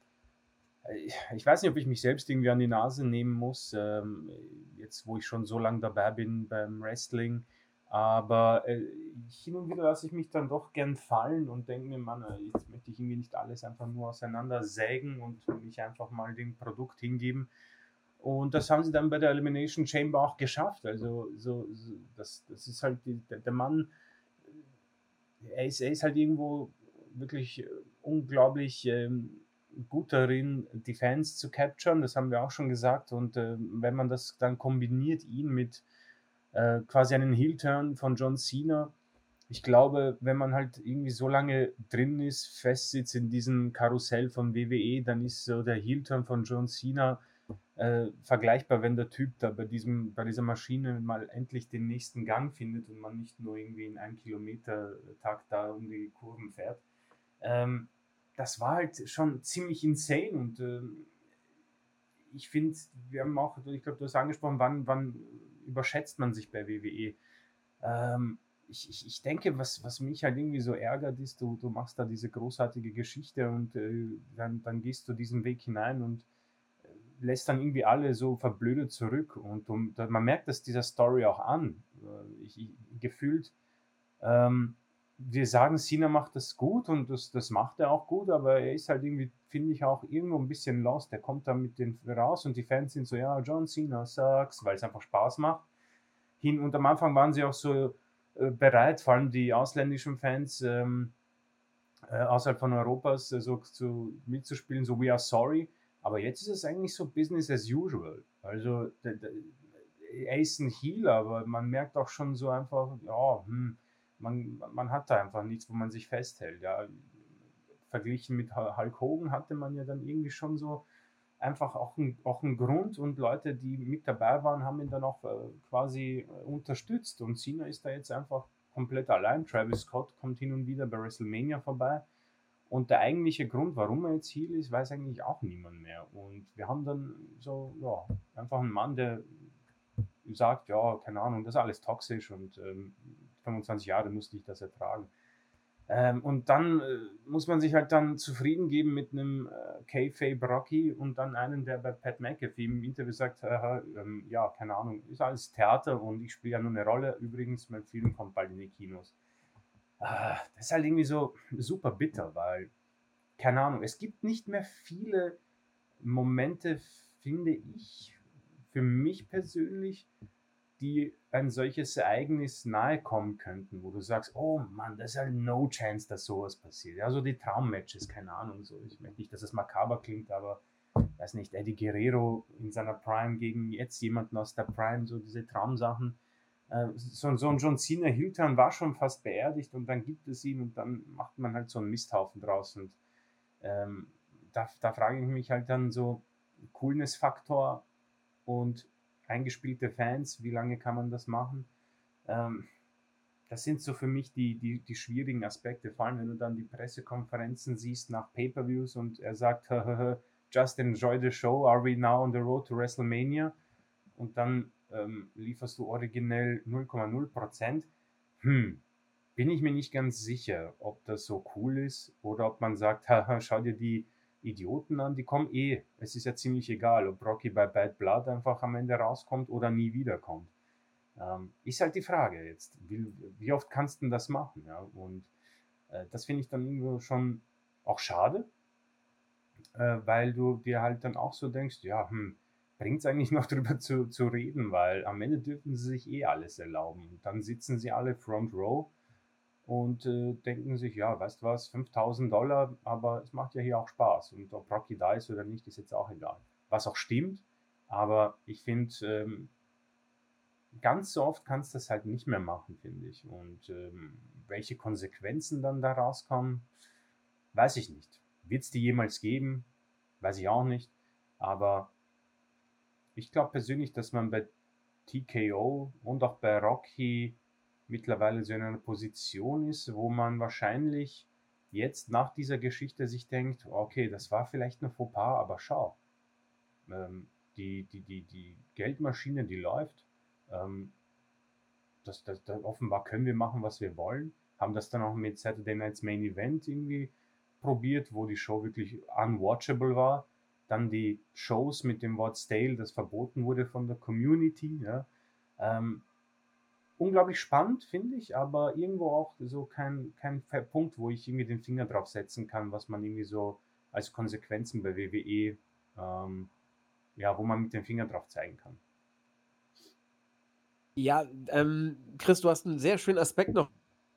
äh, ich weiß nicht, ob ich mich selbst irgendwie an die Nase nehmen muss, ähm, jetzt wo ich schon so lang dabei bin beim Wrestling, aber, äh, hin und wieder lasse ich mich dann doch gern fallen und denke mir: „Mann, äh, jetzt möchte ich irgendwie nicht alles einfach nur auseinandersägen und mich einfach mal dem Produkt hingeben.“ Und das haben sie dann bei der Elimination Chamber auch geschafft. Also, so so das das ist halt die der der Mann, er ist er ist halt irgendwo wirklich, äh, unglaublich, ähm, gut darin, die Fans zu capturen, das haben wir auch schon gesagt. Und, ähm, wenn man das dann kombiniert, ihn mit, äh, quasi einem Heel-Turn von John Cena, ich glaube, wenn man halt irgendwie so lange drin ist, festsitzt in diesem Karussell von W W E, dann ist so der Heel-Turn von John Cena, äh, vergleichbar, wenn der Typ da bei diesem bei dieser Maschine mal endlich den nächsten Gang findet und man nicht nur irgendwie in einem Kilometer Takt da um die Kurven fährt. Ähm, das war halt schon ziemlich insane und, ähm, ich finde, wir haben auch ich glaube, du hast angesprochen, wann wann überschätzt man sich bei W W E? Ähm, ich ich ich denke, was was mich halt irgendwie so ärgert, ist, du du machst da diese großartige Geschichte und, äh, dann dann gehst du diesen Weg hinein und, äh, lässt dann irgendwie alle so verblödet zurück und und da man merkt das dieser Story auch an. Äh, ich ich gefühlt, ähm, wir sagen, Cena macht das gut und das das macht er auch gut, aber er ist halt irgendwie, finde ich, auch irgendwo 'n bisschen lost. Er kommt da mit den raus und die Fans sind so: „Ja, John Cena sucks“, weil's einfach Spaß macht. Hin und am Anfang waren sie auch so, äh, bereit, vor allem die ausländischen Fans, ähm, äh, außerhalb von Europas, äh, so zu mitzuspielen, so „We are sorry“. Aber jetzt ist es eigentlich so Business as usual. Also, d d er ist 'n Heel, aber man merkt auch schon so einfach, ja, hm, man man hat da einfach nichts, wo man sich festhält, ja. Verglichen mit Hu Hulk Hogan hatte man ja dann irgendwie schon so einfach auch 'n auch 'n Grund und Leute, die mit dabei waren, haben ihn dann auch, äh, quasi, äh, unterstützt und Cena ist da jetzt einfach komplett allein. Travis Scott kommt hin und wieder bei WrestleMania vorbei und der eigentliche Grund, warum er jetzt Heel ist, weiß eigentlich auch niemand mehr. Und wir haben dann so, ja, einfach 'n Mann, der sagt: „Ja, keine Ahnung, das ist alles toxisch und, ähm, fünfundzwanzig Jahre musste ich das ertragen.“ Ähm, und dann, äh, muss man sich halt dann zufrieden geben mit 'nem, äh, Kayfabe Rocky und dann einen, der bei Pat McAfee im Interview sagt: „Aha, ähm, ja, keine Ahnung, ist alles Theater und ich spiele ja nur 'ne Rolle. Übrigens, mein Film kommt bald in die Kinos.“ Ah, das ist halt irgendwie so super bitter, weil, keine Ahnung, es gibt nicht mehr viele Momente, finde ich, für mich persönlich, die ein solches Ereignis nahekommen könnten, wo du sagst: „Oh Mann, das ist ja no chance, dass so was passiert.“ Ja, so die Traummatches, keine Ahnung, so. Ich möchte nicht, dass es makaber klingt, aber weiß nicht, Eddie Guerrero in seiner Prime gegen jetzt jemanden aus der Prime, so diese Traumsachen. Äh, so 'n so 'n John Cena Heel-Turn war schon fast beerdigt und dann gibt es ihn und dann macht man halt so 'n Misthaufen draus und, ähm, da da frage ich mich halt dann so, Coolness-Faktor und eingespielte Fans, wie lange kann man das machen? Ähm, das sind so für mich die die die schwierigen Aspekte, vor allem, wenn du dann die Pressekonferenzen siehst nach Pay-per-Views und er sagt: „Just enjoy the show. Are we now on the road to WrestleMania?“ Und dann, ähm, lieferst du originell null Komma null Prozent. Hm, bin ich mir nicht ganz sicher, ob das so cool ist oder ob man sagt: „Haha, schau dir die Idioten an, die kommen eh. Es ist ja ziemlich egal, ob Rocky bei Bad Blood einfach am Ende rauskommt oder nie wiederkommt.“ Ähm, ist halt die Frage jetzt, wie wie oft kannst 'n das machen, ja? Und, äh, das finde ich dann irgendwo schon auch schade äh, weil du dir halt dann auch so denkst: „Ja, hm, bringt's eigentlich noch drüber zu zu reden?“ Weil am Ende dürfen sie sich eh alles erlauben. Dann sitzen sie alle Front Row und, äh, denken sich: „Ja, weißt du was, fünftausend Dollar, aber es macht ja hier auch Spaß und ob Rocky da ist oder nicht, ist jetzt auch egal.“ Was auch stimmt, aber ich finde, ähm ganz so oft kannst du das halt nicht mehr machen, finde ich. Und ähm, welche Konsequenzen dann da rauskommen, weiß ich nicht. Wird es die jemals geben? Weiß ich auch nicht. Aber ich glaube persönlich, dass man bei T K O und auch bei Rocky mittlerweile so in einer Position ist, wo man wahrscheinlich jetzt nach dieser Geschichte sich denkt, okay, das war vielleicht ein Fauxpas, aber schau, ähm, die, die, die, die Geldmaschine, die läuft. Ähm, das, das, das, offenbar können wir machen, was wir wollen. Haben das dann auch mit Saturday Night's Main Event irgendwie probiert, wo die Show wirklich unwatchable war. Dann die Shows mit dem Wort stale, das verboten wurde von der Community. Ja. Ähm, unglaublich spannend, finde ich, aber irgendwo auch so kein, kein Punkt, wo ich irgendwie den Finger drauf setzen kann, was man irgendwie so als Konsequenzen bei W W E, ähm, ja, wo man mit dem Finger drauf zeigen kann. Ja, ähm, Chris, du hast einen sehr schönen Aspekt noch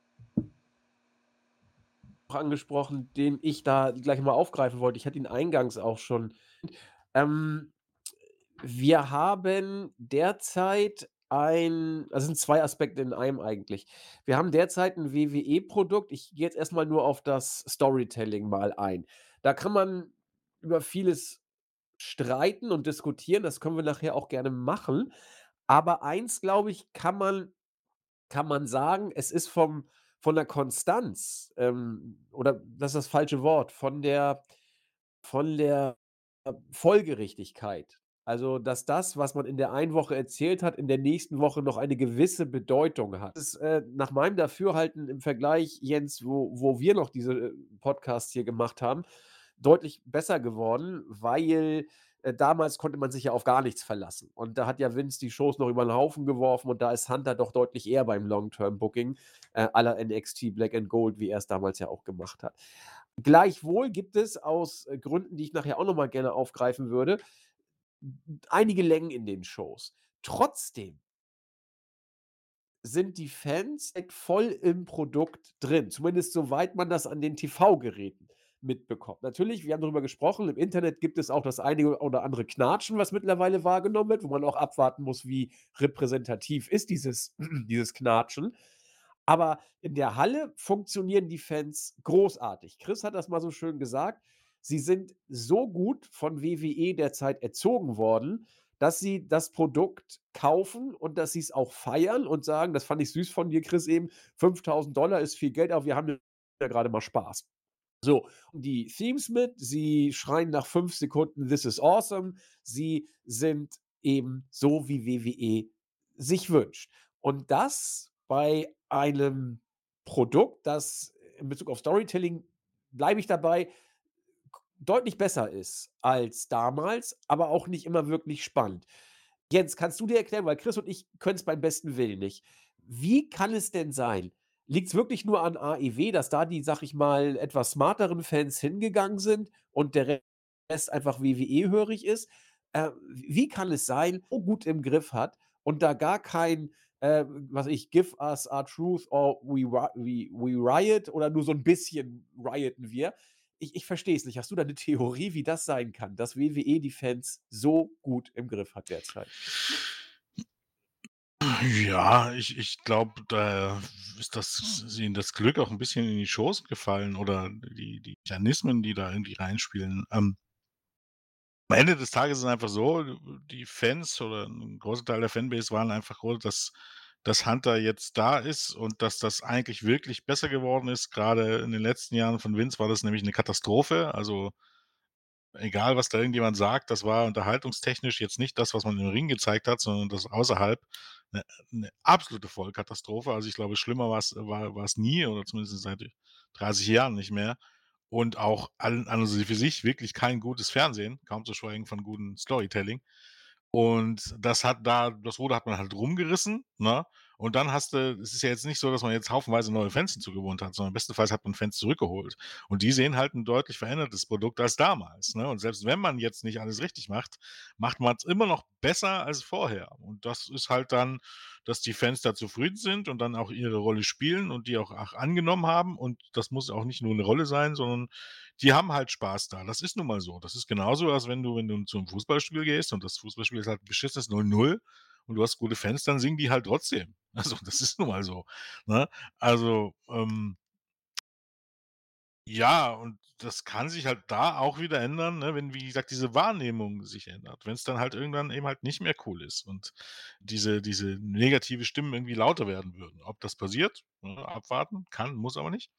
angesprochen, den ich da gleich mal aufgreifen wollte. Ich hatte ihn eingangs auch schon. Ähm, wir haben derzeit ein, also sind zwei Aspekte in einem eigentlich. Wir haben derzeit ein W W E-Produkt. Ich gehe jetzt erstmal nur auf das Storytelling mal ein. Da kann man über vieles streiten und diskutieren. Das können wir nachher auch gerne machen. Aber eins, glaube ich, kann man kann man sagen, es ist vom von der Konstanz, ähm, oder das ist das falsche Wort, von der von der äh, Folgerichtigkeit. Also, dass das, was man in der einen Woche erzählt hat, in der nächsten Woche noch eine gewisse Bedeutung hat. Das ist, äh, nach meinem Dafürhalten im Vergleich, Jens, wo wo wir noch diese, äh, Podcasts hier gemacht haben, deutlich besser geworden, weil, äh, damals konnte man sich ja auf gar nichts verlassen. Und da hat ja Vince die Shows noch über den Haufen geworfen und da ist Hunter doch deutlich eher beim Long-Term-Booking, äh, à la N X T Black and Gold, wie er es damals ja auch gemacht hat. Gleichwohl gibt es aus, äh, Gründen, die ich nachher auch noch mal gerne aufgreifen würde, einige Längen in den Shows. Trotzdem sind die Fans echt voll im Produkt drin, zumindest soweit man das an den T V-Geräten mitbekommt. Natürlich, wir haben darüber gesprochen, im Internet gibt es auch das eine oder andere Knatschen, was mittlerweile wahrgenommen wird, wo man auch abwarten muss, wie repräsentativ ist dieses dieses Knatschen. Aber in der Halle funktionieren die Fans großartig. Chris hat das mal so schön gesagt. Sie sind so gut von W W E derzeit erzogen worden, dass sie das Produkt kaufen und dass sie es auch feiern und sagen, das fand ich süß von dir, Chris, eben, fünftausend Dollar ist viel Geld, aber wir haben ja gerade mal Spaß. So, die Themes mit, sie schreien nach fünf Sekunden, this is awesome. Sie sind eben so, wie W W E sich wünscht. Und das bei einem Produkt, das in Bezug auf Storytelling, bleibe ich dabei, deutlich besser ist als damals, aber auch nicht immer wirklich spannend. Jens, kannst du dir erklären, weil Chris und ich können es beim besten Willen nicht. Wie kann es denn sein? Liegt es wirklich nur an A E W, dass da die, sag ich mal, etwas smarteren Fans hingegangen sind und der Rest einfach W W E-hörig ist? Äh, wie kann es sein, so gut im Griff hat und da gar kein, äh, was weiß ich, Give us our truth or we, ri- we, we riot oder nur so ein bisschen rioten wir? Ich, ich verstehe es nicht. Hast du da eine Theorie, wie das sein kann, dass W W E die Fans so gut im Griff hat derzeit? Ja, ich ich glaube, da ist das ist ihnen das Glück auch ein bisschen in die Schoß gefallen oder die die Mechanismen, die da irgendwie reinspielen. Ähm, am Ende des Tages ist es einfach so, die Fans oder ein großer Teil der Fanbase waren einfach froh, dass dass Hunter jetzt da ist und dass das eigentlich wirklich besser geworden ist. Gerade in den letzten Jahren von Vince war das nämlich eine Katastrophe. Also, egal, was da irgendjemand sagt, das war unterhaltungstechnisch jetzt nicht das, was man im Ring gezeigt hat, sondern das außerhalb 'ne 'ne absolute Vollkatastrophe. Also, ich glaube, schlimmer war's war war's nie oder zumindest seit dreißig Jahren nicht mehr. Und auch an an und für sich wirklich kein gutes Fernsehen, kaum zu schweigen von gutem Storytelling. Und das hat da das Ruder hat man halt rumgerissen, ne? Und dann hast du es ist ja jetzt nicht so, dass man jetzt haufenweise neue Fans hinzugewonnen hat, sondern bestenfalls hat man Fans zurückgeholt. Und die sehen halt 'n deutlich verändertes Produkt als damals, ne? Und selbst wenn man jetzt nicht alles richtig macht, macht man's immer noch besser als vorher. Und das ist halt dann, dass die Fans da zufrieden sind und dann auch ihre Rolle spielen und die auch auch angenommen haben. Und das muss auch nicht nur 'ne Rolle sein, sondern die haben halt Spaß da. Das ist nun mal so. Das ist genauso, als wenn du wenn du zum Fußballspiel gehst und das Fußballspiel ist halt 'n beschissenes null null und du hast gute Fans, dann singen die halt trotzdem. Also, das ist nun mal so, ne? Also, ähm ja, und das kann sich halt da auch wieder ändern, ne, wenn, wie gesagt, diese Wahrnehmung sich ändert. Wenn es dann halt irgendwann eben halt nicht mehr cool ist und diese diese negative Stimmen irgendwie lauter werden würden. Ob das passiert, ne, abwarten, kann, muss aber nicht.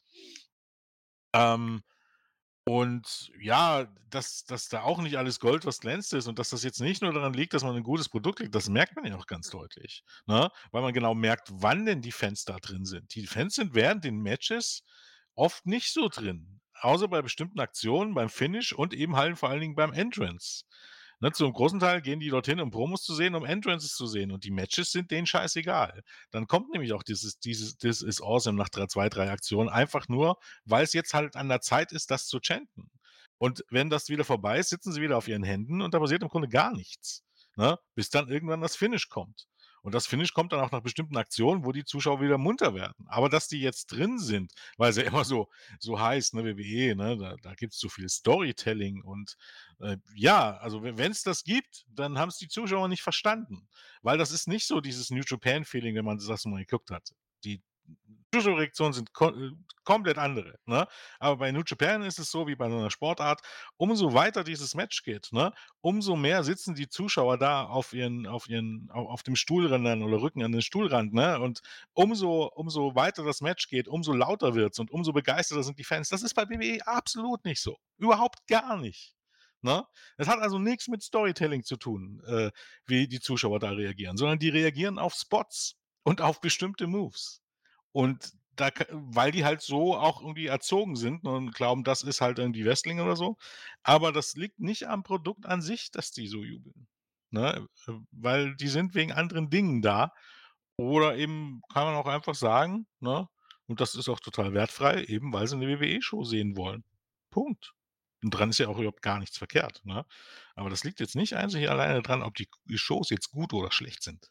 Ähm, und ja, dass dass da auch nicht alles Gold, was glänzt ist und dass das jetzt nicht nur daran liegt, dass man ein gutes Produkt kriegt, das merkt man ja auch ganz deutlich, ne? Weil man genau merkt, wann denn die Fans da drin sind. Die Fans sind während den Matches oft nicht so drin, außer bei bestimmten Aktionen, beim Finish und eben halt vor allen Dingen beim Entrance. Ne, zum großen Teil gehen die dorthin, um Promos zu sehen, um Entrances zu sehen und die Matches sind denen scheißegal. Dann kommt nämlich auch dieses dieses „This is awesome" nach drei zwei, drei Aktionen, einfach nur, weil es jetzt halt an der Zeit ist, das zu chanten. Und wenn das wieder vorbei ist, sitzen sie wieder auf ihren Händen und da passiert im Grunde gar nichts, ne, bis dann irgendwann das Finish kommt. Und das Finish kommt dann auch nach bestimmten Aktionen, wo die Zuschauer wieder munter werden. Aber dass die jetzt drin sind, weil es ja immer so so heißt, ne, W W E, ne, da da gibt's so viel Storytelling und, äh, ja, also wenn es das gibt, dann haben es die Zuschauer nicht verstanden, weil das ist nicht so dieses New Japan Feeling, wenn man das mal geguckt hat. Die Zuschauerreaktionen sind ko äh, komplett andere, ne? Aber bei New Japan ist es so wie bei so 'ner Sportart, umso weiter dieses Match geht, ne, umso mehr sitzen die Zuschauer da auf ihren auf ihren au auf dem Stuhlrändern oder Rücken an den Stuhlrand, ne? Und umso umso weiter das Match geht, umso lauter wird's und umso begeisterter sind die Fans. Das ist bei W W E absolut nicht so. Überhaupt gar nicht, ne? Es hat also nix mit Storytelling zu tun, äh, wie die Zuschauer da reagieren, sondern die reagieren auf Spots und auf bestimmte Moves. Und da ka weil die halt so auch irgendwie erzogen sind und glauben, das ist halt irgendwie Wrestling oder so. Aber das liegt nicht am Produkt an sich, dass die so jubeln, ne? Äh, weil die sind wegen anderen Dingen da. Oder eben kann man auch einfach sagen, ne, und das ist auch total wertfrei, eben weil sie 'ne W W E-Show sehen wollen. Punkt. Und dran ist ja auch überhaupt gar nichts verkehrt, ne? Aber das liegt jetzt nicht einzig alleine dran, ob die die Shows jetzt gut oder schlecht sind.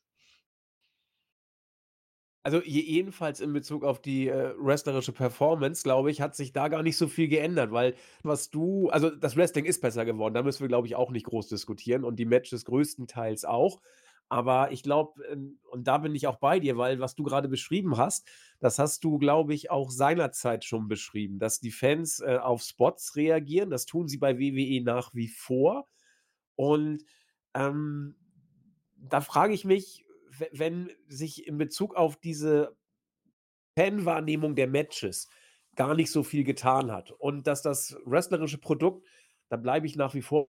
Also, je jedenfalls in Bezug auf die, äh, wrestlerische Performance, glaube ich, hat sich da gar nicht so viel geändert, weil was du also, das Wrestling ist besser geworden, da müssen wir, glaube ich, auch nicht groß diskutieren und die Matches größtenteils auch. Aber ich glaube, ähm und da bin ich auch bei dir, weil was du gerade beschrieben hast, das hast du, glaube ich, auch seinerzeit schon beschrieben, dass die Fans, äh, auf Spots reagieren. Das tun sie bei W W E nach wie vor. Und, ähm, da frage ich mich, we wenn sich in Bezug auf diese Fanwahrnehmung der Matches gar nicht so viel getan hat und dass das wrestlerische Produkt, da bleibe ich nach wie vor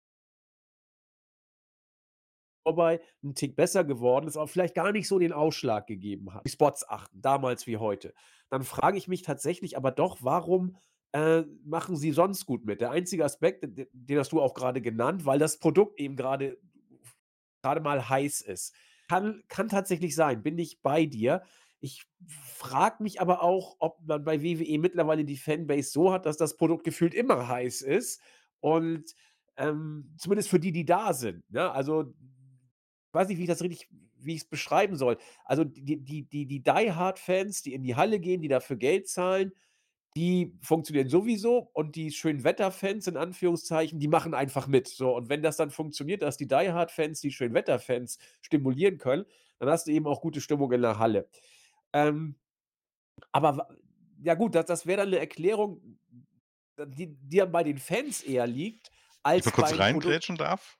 bei, 'n Tick besser geworden ist, aber vielleicht gar nicht so den Ausschlag gegeben hat. Die Spots achten, damals wie heute. Dann frage ich mich tatsächlich aber doch, warum, äh, machen sie sonst gut mit? Der einzige Aspekt, d den hast du auch grade genannt, weil das Produkt eben grade grade mal heiß ist. Kann kann tatsächlich sein, bin ich bei dir. Ich frage mich aber auch, ob man bei W W E mittlerweile die Fanbase so hat, dass das Produkt gefühlt immer heiß ist und, ähm, zumindest für die, die da sind, ne? Also, weiß nicht, wie ich das richtig wie ich's beschreiben soll. Also, die die die die Die-Hard-Fans, die in die Halle gehen, die dafür Geld zahlen, die funktionieren sowieso und die Schönwetter-Fans in Anführungszeichen, die machen einfach mit. So, und wenn das dann funktioniert, dass die Die-Hard-Fans die Schönwetter-Fans stimulieren können, dann hast du eben auch gute Stimmung in der Halle. Ähm, aber wa ja gut, das das wäre dann 'ne Erklärung, die die dann bei den Fans eher liegt Ich mal als kurz beim Produkt reingrätschen darf?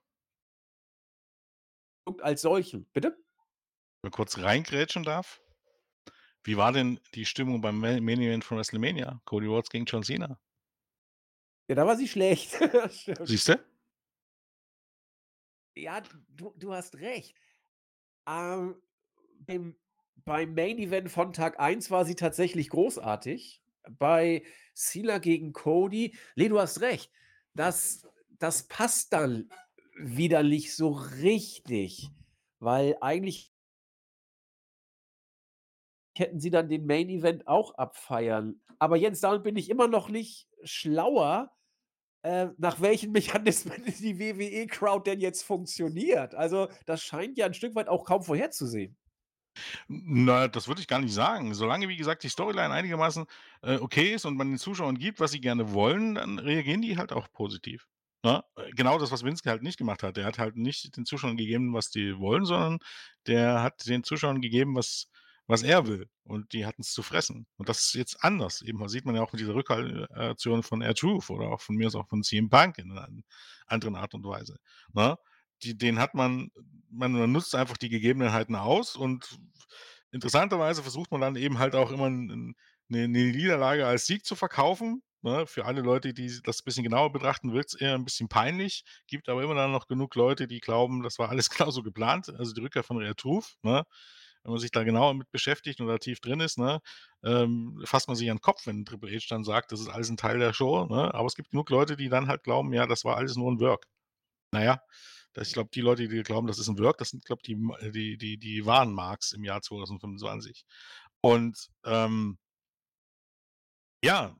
als solchen. Bitte? Mal kurz reingrätschen darf? Wie war denn die Stimmung beim Main Main Event von WrestleMania? Cody Rhodes gegen John Cena? Ja, da war sie schlecht. Stimmt. Siehst du? Ja, du du hast recht. Ähm, im beim Main Event von Tag eins war sie tatsächlich großartig. Bei Cena gegen Cody ne, du hast recht. Das das passt dann wieder nicht so richtig, weil eigentlich hätten sie dann den Main Event auch abfeiern. Aber Jens, damit bin ich immer noch nicht schlauer, äh, nach welchen Mechanismen die W W E-Crowd denn jetzt funktioniert. Also, das scheint ja 'n Stück weit auch kaum vorherzusehen. N na, das würde ich gar nicht sagen. Solange, wie gesagt, die Storyline einigermaßen, äh, okay ist und man den Zuschauern gibt, was sie gerne wollen, dann reagieren die halt auch positiv. Ne? Äh, genau das, was Winske halt nicht gemacht hat. Der hat halt nicht den Zuschauern gegeben, was die wollen, sondern der hat den Zuschauern gegeben, was was er will. Und die hatten's zu fressen. Und das ist jetzt anders. Eben, das sieht man ja auch mit dieser Rückhaltaktion von R-Truth oder auch von mir aus auch von C M Punk in 'ner an anderen Art und Weise, ne? Die den hat man man man nutzt einfach die Gegebenheiten aus und interessanterweise versucht man dann eben halt auch immer 'n 'n 'ne 'ne Niederlage als Sieg zu verkaufen, ne? Für alle Leute, die s das bisschen genauer betrachten, wirkt's eher 'n bisschen peinlich, gibt aber immer dann noch genug Leute, die glauben, das war alles genauso geplant, also die Rückkehr von R-Truth, ne? Wenn man sich da genauer mit beschäftigt und da tief drin ist, ne, ähm, fasst man sich an 'n Kopf, wenn Triple H dann sagt, das ist alles 'n Teil der Show, ne? Aber es gibt genug Leute, die dann halt glauben, ja, das war alles nur 'n Work. Na ja, das ich glaube, die Leute, die glauben, das ist 'n Work, das sind, glaube die m die die die wahren Marks im Jahr zweitausendfünfundzwanzig. Und, ähm ja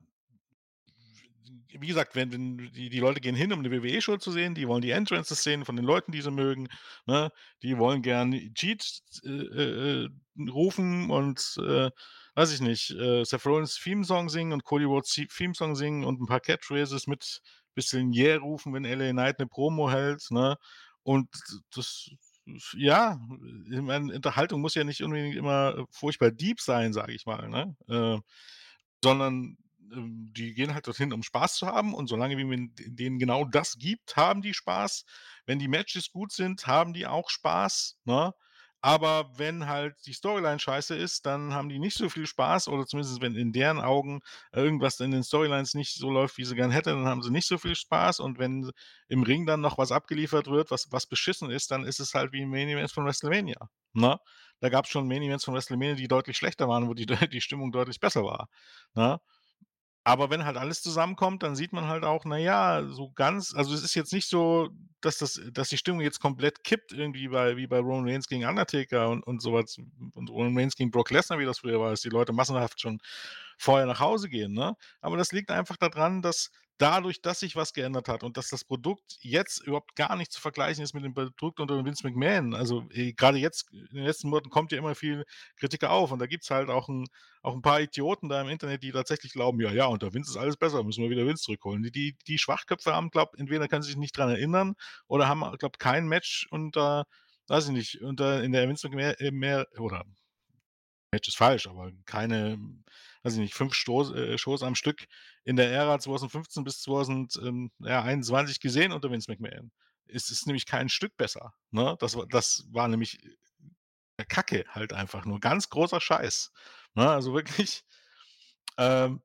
wie gesagt, wenn wenn die die Leute gehen hin, um 'ne W W E-Show zu sehen, die wollen die Entrances sehen von den Leuten, die sie mögen, ne? Die wollen gern Jeet, äh, äh, äh, rufen und, äh, weiß ich nicht, äh, Seth Rollins Theme-Song singen und Cody Rhodes The Theme-Song singen und 'n paar Catchphrases mit bisschen „Yeah“ rufen, wenn L A Knight 'ne Promo hält, ne? Und das f ja, ich meine, Unterhaltung muss ja nicht unbedingt immer furchtbar deep sein, sage ich mal, ne? Äh, sondern, ähm, die gehen halt dorthin, um Spaß zu haben und solange wie man d denen genau das gibt, haben die Spaß. Wenn die Matches gut sind, haben die auch Spaß, ne? Aber wenn halt die Storyline scheiße ist, dann haben die nicht so viel Spaß oder zumindest wenn in deren Augen irgendwas in den Storylines nicht so läuft, wie sie gern hätte, dann haben sie nicht so viel Spaß und wenn im Ring dann noch was abgeliefert wird, was was beschissen ist, dann ist es halt wie 'n Main Event von WrestleMania, ne? Da gab's schon Main Events von WrestleMania, die deutlich schlechter waren, wo die deu die Stimmung deutlich besser war, ne? Aber wenn halt alles zusammenkommt, dann sieht man halt auch, na ja, so ganz also, es ist jetzt nicht so, dass das dass die Stimmung jetzt komplett kippt irgendwie bei wie bei Roman Reigns gegen Undertaker und und so was und Roman Reigns gegen Brock Lesnar, wie das früher war, dass die Leute massenhaft schon vorher nach Hause gehen, ne? Aber das liegt einfach da dran, dass dadurch, dass sich was geändert hat und dass das Produkt jetzt überhaupt gar nicht zu vergleichen ist mit dem Produkt unter Vince McMahon. Also, äh, grade jetzt in den letzten Monaten kommt ja immer viel Kritik auf und da gibt's halt auch 'n auch 'n paar Idioten da im Internet, die tatsächlich glauben: „Ja, ja, unter Vince ist alles besser, müssen wir wieder Vince zurückholen.“ Die die die Schwachköpfe haben, glaube entweder können sie sich nicht dran erinnern oder haben, glaube kein Match unter weiß ich nicht, unter in der Vince McMa äh, mehr oder Match ist falsch, aber keine, weiß ich nicht, fünf Stoß äh, Shows am Stück in der Ära zweitausendfünfzehn bis zweitausend ähm, ja, einundzwanzig gesehen unter Vince McMahon. Es ist nämlich kein Stück besser, ne? Das war das war nämlich, äh, Kacke halt einfach nur, ganz großer Scheiß, ne? Also, wirklich, ähm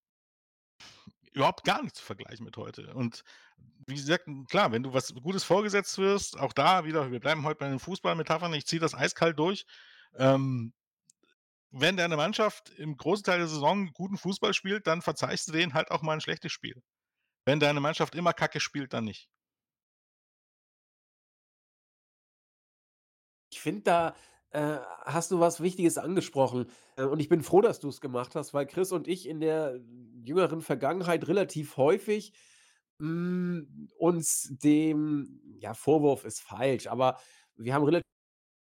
überhaupt gar nicht zu vergleichen mit heute. Und wie gesagt, hm, klar, wenn du was Gutes vorgesetzt wirst, auch da wieder, wir bleiben heute bei den Fußballmetaphern, ich ziehe das eiskalt durch. Ähm, wenn deine Mannschaft im großen Teil der Saison guten Fußball spielt, dann verzeihst du denen halt auch mal 'n schlechtes Spiel. Wenn deine Mannschaft immer Kacke spielt, dann nicht. Ich finde, da, äh, hast du was Wichtiges angesprochen, äh, und ich bin froh, dass du's gemacht hast, weil Chris und ich in der jüngeren Vergangenheit relativ häufig, hm, uns dem ja, Vorwurf ist falsch, aber wir haben rela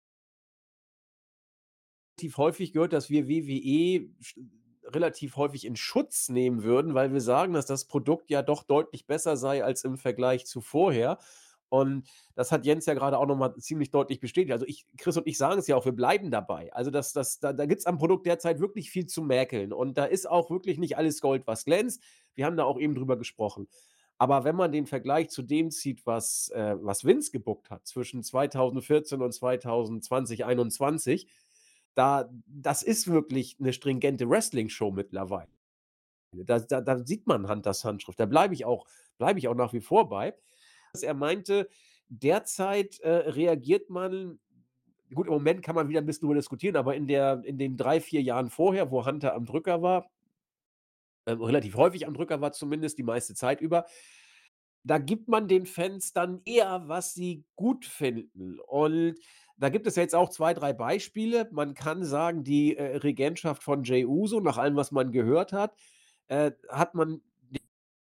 tiv häufig gehört, dass wir W W E sch relativ häufig in Schutz nehmen würden, weil wir sagen, dass das Produkt ja doch deutlich besser sei als im Vergleich zu vorher. Und das hat Jens ja grade auch noch mal ziemlich deutlich bestätigt. Also, ich Chris und ich sagen es ja auch, wir bleiben dabei. Also, das das da da gibt's am Produkt derzeit wirklich viel zu mäkeln. Und da ist auch wirklich nicht alles Gold, was glänzt. Wir haben da auch eben drüber gesprochen. Aber wenn man den Vergleich zu dem zieht, was, äh was Vince gebookt hat zwischen zweitausendvierzehn und zweitausendzwanzig, einundzwanzig, da das ist wirklich 'ne stringente Wrestlingshow mittlerweile. Da da da sieht man Hunters Handschrift. Da bleibe ich auch bleibe ich auch nach wie vor bei. Was er meinte, derzeit, äh, reagiert man gut, im Moment kann man wieder 'n bisschen drüber diskutieren, aber in der in den drei, vier Jahren vorher, wo Hunter am Drücker war ähm, relativ häufig am Drücker war zumindest die meiste Zeit über da gibt man den Fans dann eher, was sie gut finden. Und da gibt es ja jetzt auch zwei, drei Beispiele. Man kann sagen, die, äh, Regentschaft von Jey Uso, nach allem, was man gehört hat, äh, hat man d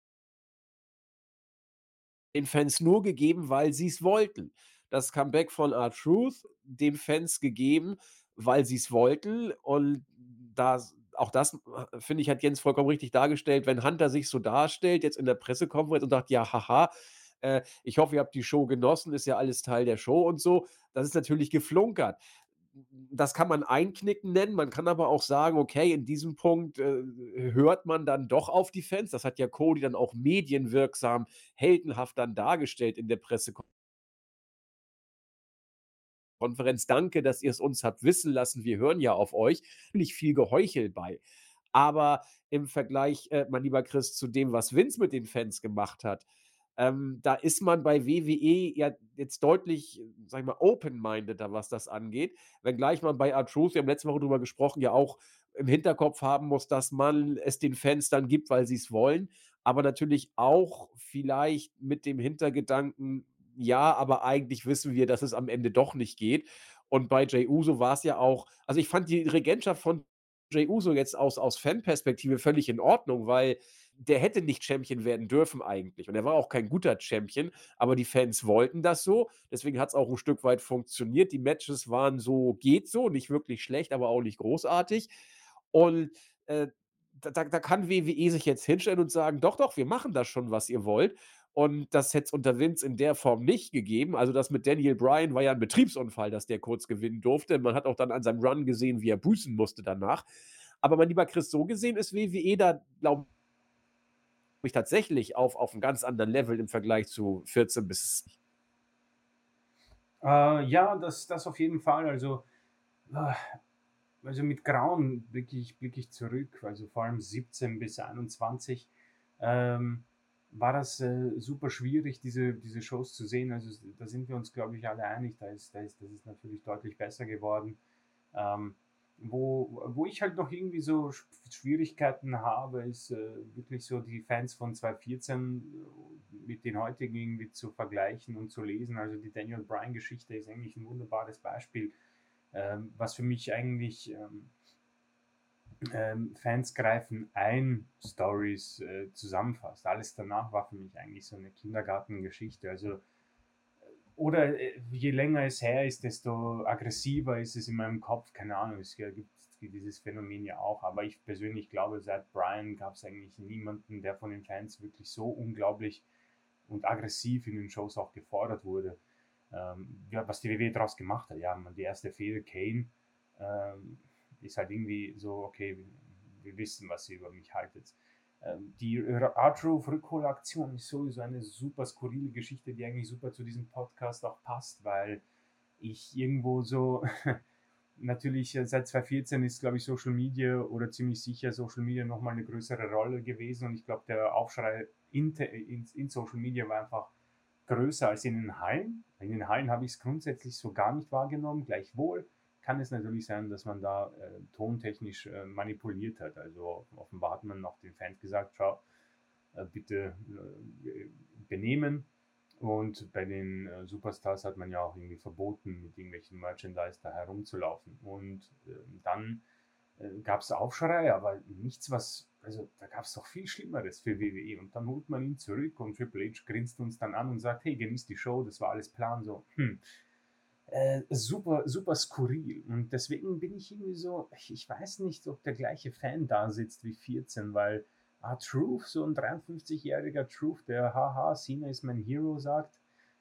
den Fans nur gegeben, weil sie's wollten. Das Comeback von R-Truth den Fans gegeben, weil sie's wollten. Und das auch das, äh, finde ich, hat Jens vollkommen richtig dargestellt, wenn Hunter sich so darstellt, jetzt in der Pressekonferenz und sagt: „Ja, ha ha, Äh, ich hoffe, ihr habt die Show genossen, ist ja alles Teil der Show und so. Das ist natürlich geflunkert. Das kann man Einknicken nennen, man kann aber auch sagen, okay, in diesem Punkt, äh, hört man dann doch auf die Fans. Das hat ja Cody dann auch medienwirksam, heldenhaft dann dargestellt in der Pressekonferenz. Danke, dass ihr es uns habt wissen lassen. Wir hören ja auf euch. Nicht viel Geheuchel bei. Aber im Vergleich, äh, mein lieber Chris, zu dem, was Vince mit den Fans gemacht hat, ähm, da ist man bei W W E ja jetzt deutlich, sage ich mal, open-mindeder, was das angeht. Wenngleich man bei R-Truth, wir haben letzte Woche drüber gesprochen, ja auch im Hinterkopf haben muss, dass man es den Fans dann gibt, weil sie es wollen. Aber natürlich auch vielleicht mit dem Hintergedanken, ja, aber eigentlich wissen wir, dass es am Ende doch nicht geht. Und bei Jey Uso war es ja auch, also ich fand die Regentschaft von Jey Uso jetzt aus, aus Fanperspektive völlig in Ordnung, weil der hätte nicht Champion werden dürfen eigentlich. Und er war auch kein guter Champion, aber die Fans wollten das so. Deswegen hat es auch ein Stück weit funktioniert. Die Matches waren so, geht so, nicht wirklich schlecht, aber auch nicht großartig. Und äh, da, da da kann W W E sich jetzt hinstellen und sagen, doch, doch, wir machen das schon, was ihr wollt. Und das hätte es unter Vince in der Form nicht gegeben. Also das mit Daniel Bryan war ja ein Betriebsunfall, dass der kurz gewinnen durfte. Man hat auch dann an seinem Run gesehen, wie er büßen musste danach. Aber mein lieber Chris, so gesehen ist W W E da, glaube ich, tatsächlich auf, auf einem ganz anderen Level im Vergleich zu vierzehn bis. Äh, ja, das, das auf jeden Fall. Also, äh, also mit Grauen blicke ich, blicke ich zurück. Also vor allem siebzehn bis einundzwanzig ähm, war das äh, super schwierig, diese, diese Shows zu sehen. Also da sind wir uns, glaube ich, alle einig. Da ist, da ist, das ist natürlich deutlich besser geworden. Ähm, wo, wo ich halt noch irgendwie so Sch- Schwierigkeiten habe, ist äh, wirklich so die Fans von zwanzig vierzehn äh, mit den heutigen irgendwie zu vergleichen und zu lesen. Also die Daniel Bryan-Geschichte ist eigentlich ein wunderbares Beispiel, ähm, was für mich eigentlich ähm, ähm, Fans greifen ein Stories äh, zusammenfasst. Alles danach war für mich eigentlich so eine Kindergartengeschichte. Also oder äh, je länger es her ist, desto aggressiver ist es in meinem Kopf. Keine Ahnung, es gibt dieses Phänomen ja auch. Aber ich persönlich glaube, seit Brian gab es eigentlich niemanden, der von den Fans wirklich so unglaublich und aggressiv in den Shows auch gefordert wurde. Ähm, ja, was die W W E daraus gemacht hat. Ja, die erste Fehde, Kane, ähm, ist halt irgendwie so, okay, wir, wir wissen, was ihr über mich haltet. Ähm, die R-Truth-Rückholaktion ist sowieso eine super skurrile Geschichte, die eigentlich super zu diesem Podcast auch passt, weil ich irgendwo so, natürlich äh, seit zwanzig vierzehn ist, glaube ich, Social Media oder ziemlich sicher Social Media nochmal eine größere Rolle gewesen und ich glaube, der Aufschrei in, in, in Social Media war einfach größer als in den Hallen. In den Hallen habe ich es grundsätzlich so gar nicht wahrgenommen. Gleichwohl kann es natürlich sein, dass man da äh, tontechnisch äh, manipuliert hat. Also offenbar hat man auch den Fans gesagt, schau, äh, bitte äh, benehmen. Und bei den äh, Superstars hat man ja auch irgendwie verboten, mit irgendwelchen Merchandise da herumzulaufen. Und äh, dann äh, gab es Aufschrei, aber nichts, was, also da gab es doch viel Schlimmeres für W W E. Und dann holt man ihn zurück und Triple H grinst uns dann an und sagt, hey, genießt die Show, das war alles Plan, so, hm. Äh, super, super skurril. Und deswegen bin ich irgendwie so, ich, ich weiß nicht, ob der gleiche Fan da sitzt wie vierzehn, weil ah, Truth, so ein dreiundfünfzigjähriger Truth, der haha, Cena ist mein Hero sagt,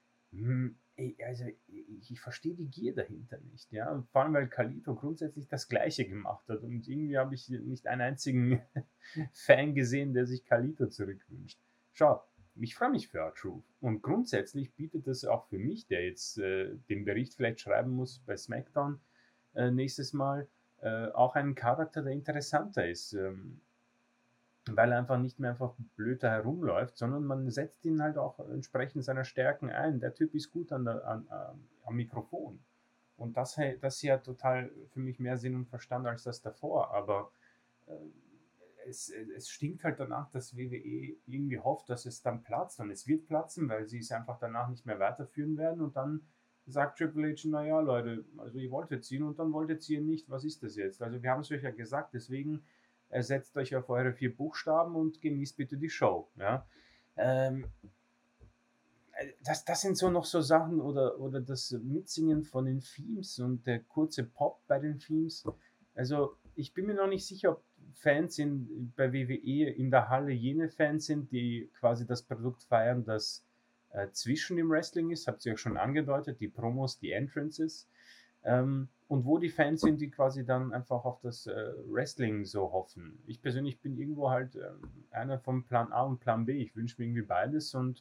hm, ey, also ich, ich verstehe die Gier dahinter nicht, ja. Vor allem, weil Kalito grundsätzlich das Gleiche gemacht hat und irgendwie habe ich nicht einen einzigen Fan gesehen, der sich Kalito zurückwünscht. Schau, ich freue mich für R-Truth und grundsätzlich bietet das auch für mich, der jetzt äh, den Bericht vielleicht schreiben muss bei SmackDown äh, nächstes Mal, äh, auch einen Charakter, der interessanter ist. Ähm, weil er einfach nicht mehr einfach blöd da herumläuft, sondern man setzt ihn halt auch entsprechend seiner Stärken ein. Der Typ ist gut an der, an, an, am Mikrofon. Und das, das hier hat total für mich mehr Sinn und Verstand als das davor. Aber äh, es, es stinkt halt danach, dass W W E irgendwie hofft, dass es dann platzt. Und es wird platzen, weil sie es einfach danach nicht mehr weiterführen werden. Und dann sagt Triple H, naja Leute, also ihr wolltet ziehen und dann wolltet ihr nicht. Was ist das jetzt? Also wir haben es euch ja gesagt, deswegen setzt euch auf eure vier Buchstaben und genießt bitte die Show. Ja? Ähm, das, das sind so noch so Sachen oder, oder das Mitsingen von den Themes und der kurze Pop bei den Themes. Also ich bin mir noch nicht sicher, ob Fans in, bei W W E in der Halle jene Fans sind, die quasi das Produkt feiern, das äh, zwischen dem Wrestling ist, habt ihr ja schon angedeutet, die Promos, die Entrances, ähm, und wo die Fans sind, die quasi dann einfach auf das äh, Wrestling so hoffen. Ich persönlich bin irgendwo halt ähm, einer von Plan A und Plan B. Ich wünsche mir irgendwie beides und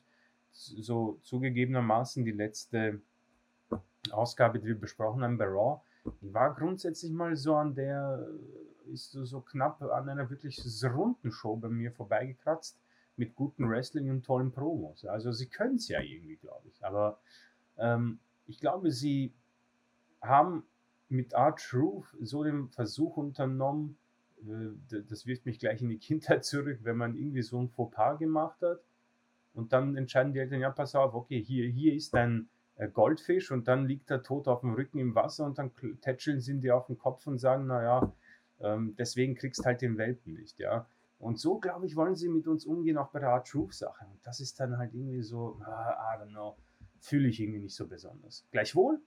so zugegebenermaßen die letzte Ausgabe, die wir besprochen haben bei Raw, die war grundsätzlich mal so an der, ist so, so knapp an einer wirklich runden Show bei mir vorbeigekratzt, mit gutem Wrestling und tollen Promos. Also sie können es ja irgendwie, glaube ich. Aber ähm, ich glaube, sie haben mit R-Truth so den Versuch unternommen, äh, das wirft mich gleich in die Kindheit zurück, wenn man irgendwie so ein Fauxpas gemacht hat und dann entscheiden die Eltern, ja, pass auf, okay, hier, hier ist ein äh, Goldfisch und dann liegt er tot auf dem Rücken im Wasser und dann kl- tätscheln sie ihn dir auf den Kopf und sagen, naja, ähm, deswegen kriegst halt den Welpen nicht, ja. Und so, glaube ich, wollen sie mit uns umgehen, auch bei der R-Truth-Sache. Und das ist dann halt irgendwie so, ah, I don't know, fühle ich irgendwie nicht so besonders. Gleichwohl,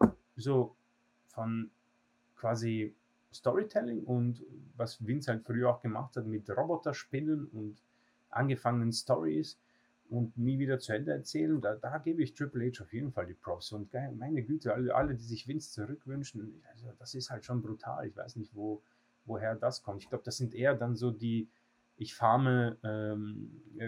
so von quasi Storytelling und was Vince halt früher auch gemacht hat mit Roboterspinnen und angefangenen Stories und nie wieder zu Ende erzählen, da, da gebe ich Triple H auf jeden Fall die Props. Und geil, meine Güte, alle, alle, die sich Vince zurückwünschen, also das ist halt schon brutal. Ich weiß nicht, wo, woher das kommt. Ich glaube, das sind eher dann so die, ich farme ähm, äh,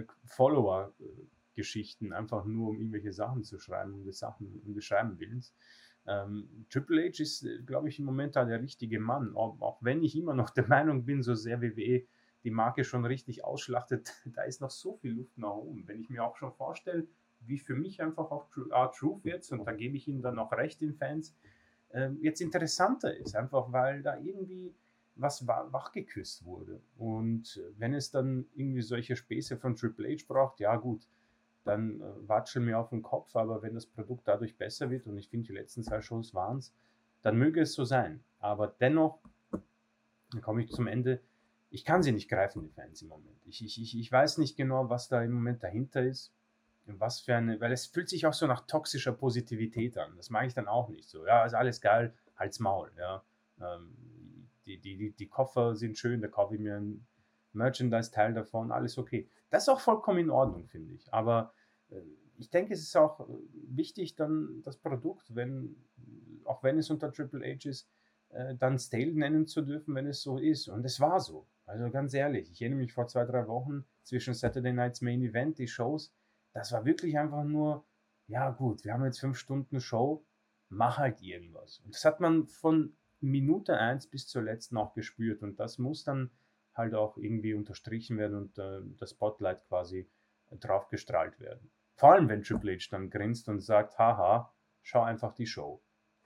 Follower-Geschichten, einfach nur um irgendwelche Sachen zu schreiben, um die Sachen, um des Schreiben willens. Ähm, Triple H ist, äh, glaube ich, im Moment da der richtige Mann. Auch, auch wenn ich immer noch der Meinung bin, so sehr W W E die Marke schon richtig ausschlachtet, da ist noch so viel Luft nach oben. Wenn ich mir auch schon vorstelle, wie für mich einfach auch R-Truth jetzt, und da gebe ich Ihnen dann auch recht, den Fans, äh, jetzt interessanter ist, einfach weil da irgendwie was wachgeküsst wurde. Und wenn es dann irgendwie solche Späße von Triple H braucht, ja gut, dann äh, watschel mir auf den Kopf, aber wenn das Produkt dadurch besser wird, und ich finde, die letzten zwei Shows waren es, dann möge es so sein. Aber dennoch, dann komme ich zum Ende, ich kann sie nicht greifen, die Fans im Moment. Ich, ich, ich, ich weiß nicht genau, was da im Moment dahinter ist. Was für eine, weil es fühlt sich auch so nach toxischer Positivität an. Das mag ich dann auch nicht so. Ja, ist alles geil, halt's Maul. Ja. Ähm, die, die, die, die Koffer sind schön, da kaufe ich mir ein Merchandise-Teil davon, alles okay. Das ist auch vollkommen in Ordnung, finde ich. Aber äh, ich denke, es ist auch äh, wichtig, dann das Produkt, wenn, auch wenn es unter Triple H ist, äh, dann Stale nennen zu dürfen, wenn es so ist. Und es war so. Also ganz ehrlich, ich erinnere mich vor zwei, drei Wochen zwischen Saturday Night's Main Event, die Shows, das war wirklich einfach nur, ja gut, wir haben jetzt fünf Stunden Show, mach halt irgendwas. Und das hat man von Minute eins bis zur letzten auch gespürt. Und das muss dann halt auch irgendwie unterstrichen werden und äh, das Spotlight quasi äh, drauf gestrahlt werden. Vor allem, wenn Triple H dann grinst und sagt, haha, schau einfach die Show.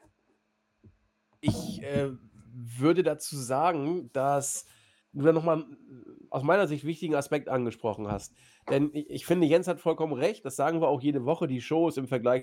Ich äh, würde dazu sagen, dass du da nochmal aus meiner Sicht wichtigen Aspekt angesprochen hast. Denn ich, ich finde, Jens hat vollkommen recht, das sagen wir auch jede Woche, die Show ist im Vergleich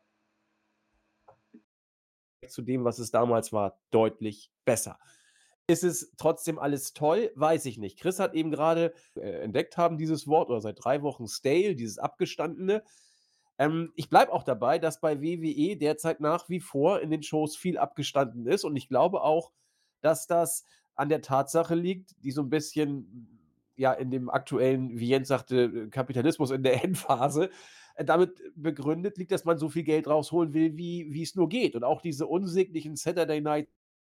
zu dem, was es damals war, deutlich besser. Ist es trotzdem alles toll? Weiß ich nicht. Chris hat eben gerade äh, entdeckt haben dieses Wort oder seit drei Wochen stale, dieses Abgestandene. Ähm, ich bleibe auch dabei, dass bei W W E derzeit nach wie vor in den Shows viel abgestanden ist und ich glaube auch, dass das an der Tatsache liegt, die so ein bisschen, ja, in dem aktuellen, wie Jens sagte, Kapitalismus in der Endphase, äh, damit begründet liegt, dass man so viel Geld rausholen will, wie wie es nur geht. Und auch diese unsäglichen Saturday Night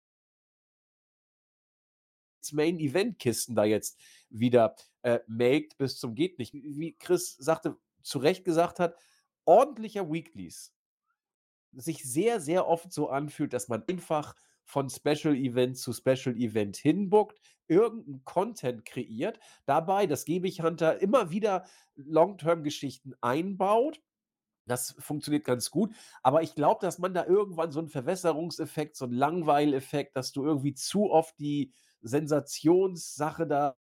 Main Event Kisten da jetzt wieder äh, melkt bis zum geht nicht. Wie Chris sagte, zu Recht gesagt hat, ordentlicher Weeklies sich sehr, sehr oft so anfühlt, dass man einfach von Special Event zu Special Event hinbookt, irgendeinen Content kreiert, dabei, das gebe ich Hunter, immer wieder Long-Term-Geschichten einbaut. Das funktioniert ganz gut, aber ich glaube, dass man da irgendwann so 'n Verwässerungseffekt, so 'n Langweileffekt, dass du irgendwie zu oft die Sensationssache da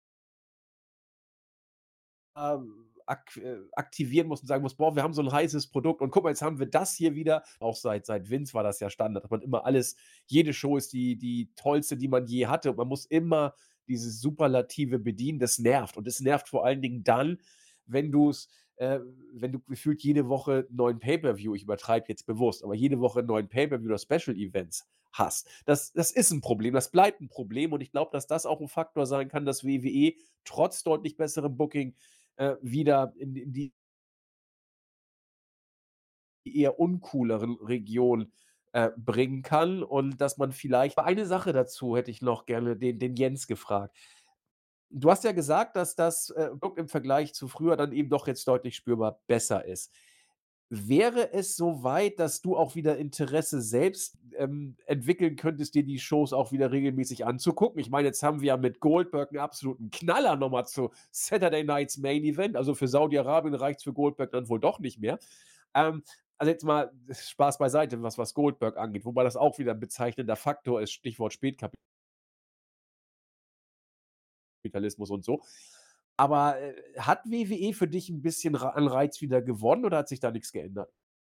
ähm, ak äh, aktivieren musst und sagen musst: „Boah, wir haben so 'n heißes Produkt und guck mal, jetzt haben wir das hier wieder.“ Auch seit seit Vince war das ja Standard, dass man immer alles jede Show ist die die tollste, die man je hatte und man muss immer dieses Superlative bedienen. Das nervt und es nervt vor allen Dingen dann, wenn du's äh, wenn du gefühlt jede Woche 'n neuen Pay-per-View, ich übertreibe jetzt bewusst, aber jede Woche 'n neuen Pay-per-View oder Special Events hast. Das das ist 'n Problem, das bleibt 'n Problem und ich glaube, dass das auch 'n Faktor sein kann, dass W W E trotz deutlich besserem Booking äh, wieder in in die eher uncooleren Region, äh, bringen kann und dass man vielleicht eine Sache dazu hätte ich noch gerne den den Jens gefragt. Du hast ja gesagt, dass das, äh, Produkt im Vergleich zu früher dann eben doch jetzt deutlich spürbar besser ist. Wäre es so weit, dass du auch wieder Interesse selbst, ähm, entwickeln könntest, dir die Shows auch wieder regelmäßig anzugucken? Ich meine, jetzt haben wir ja mit Goldberg 'n absoluten Knaller noch mal zu Saturday Night's Main Event. Also, für Saudi-Arabien reicht's für Goldberg dann wohl doch nicht mehr. Ähm, also, jetzt mal Spaß beiseite, was was Goldberg angeht, wobei das auch wieder 'n bezeichnender Faktor ist, Stichwort Spätkapi Kapitalismus und so. Aber, äh, hat W W E für dich 'n bisschen Ra an Reiz wieder gewonnen oder hat sich da nix geändert?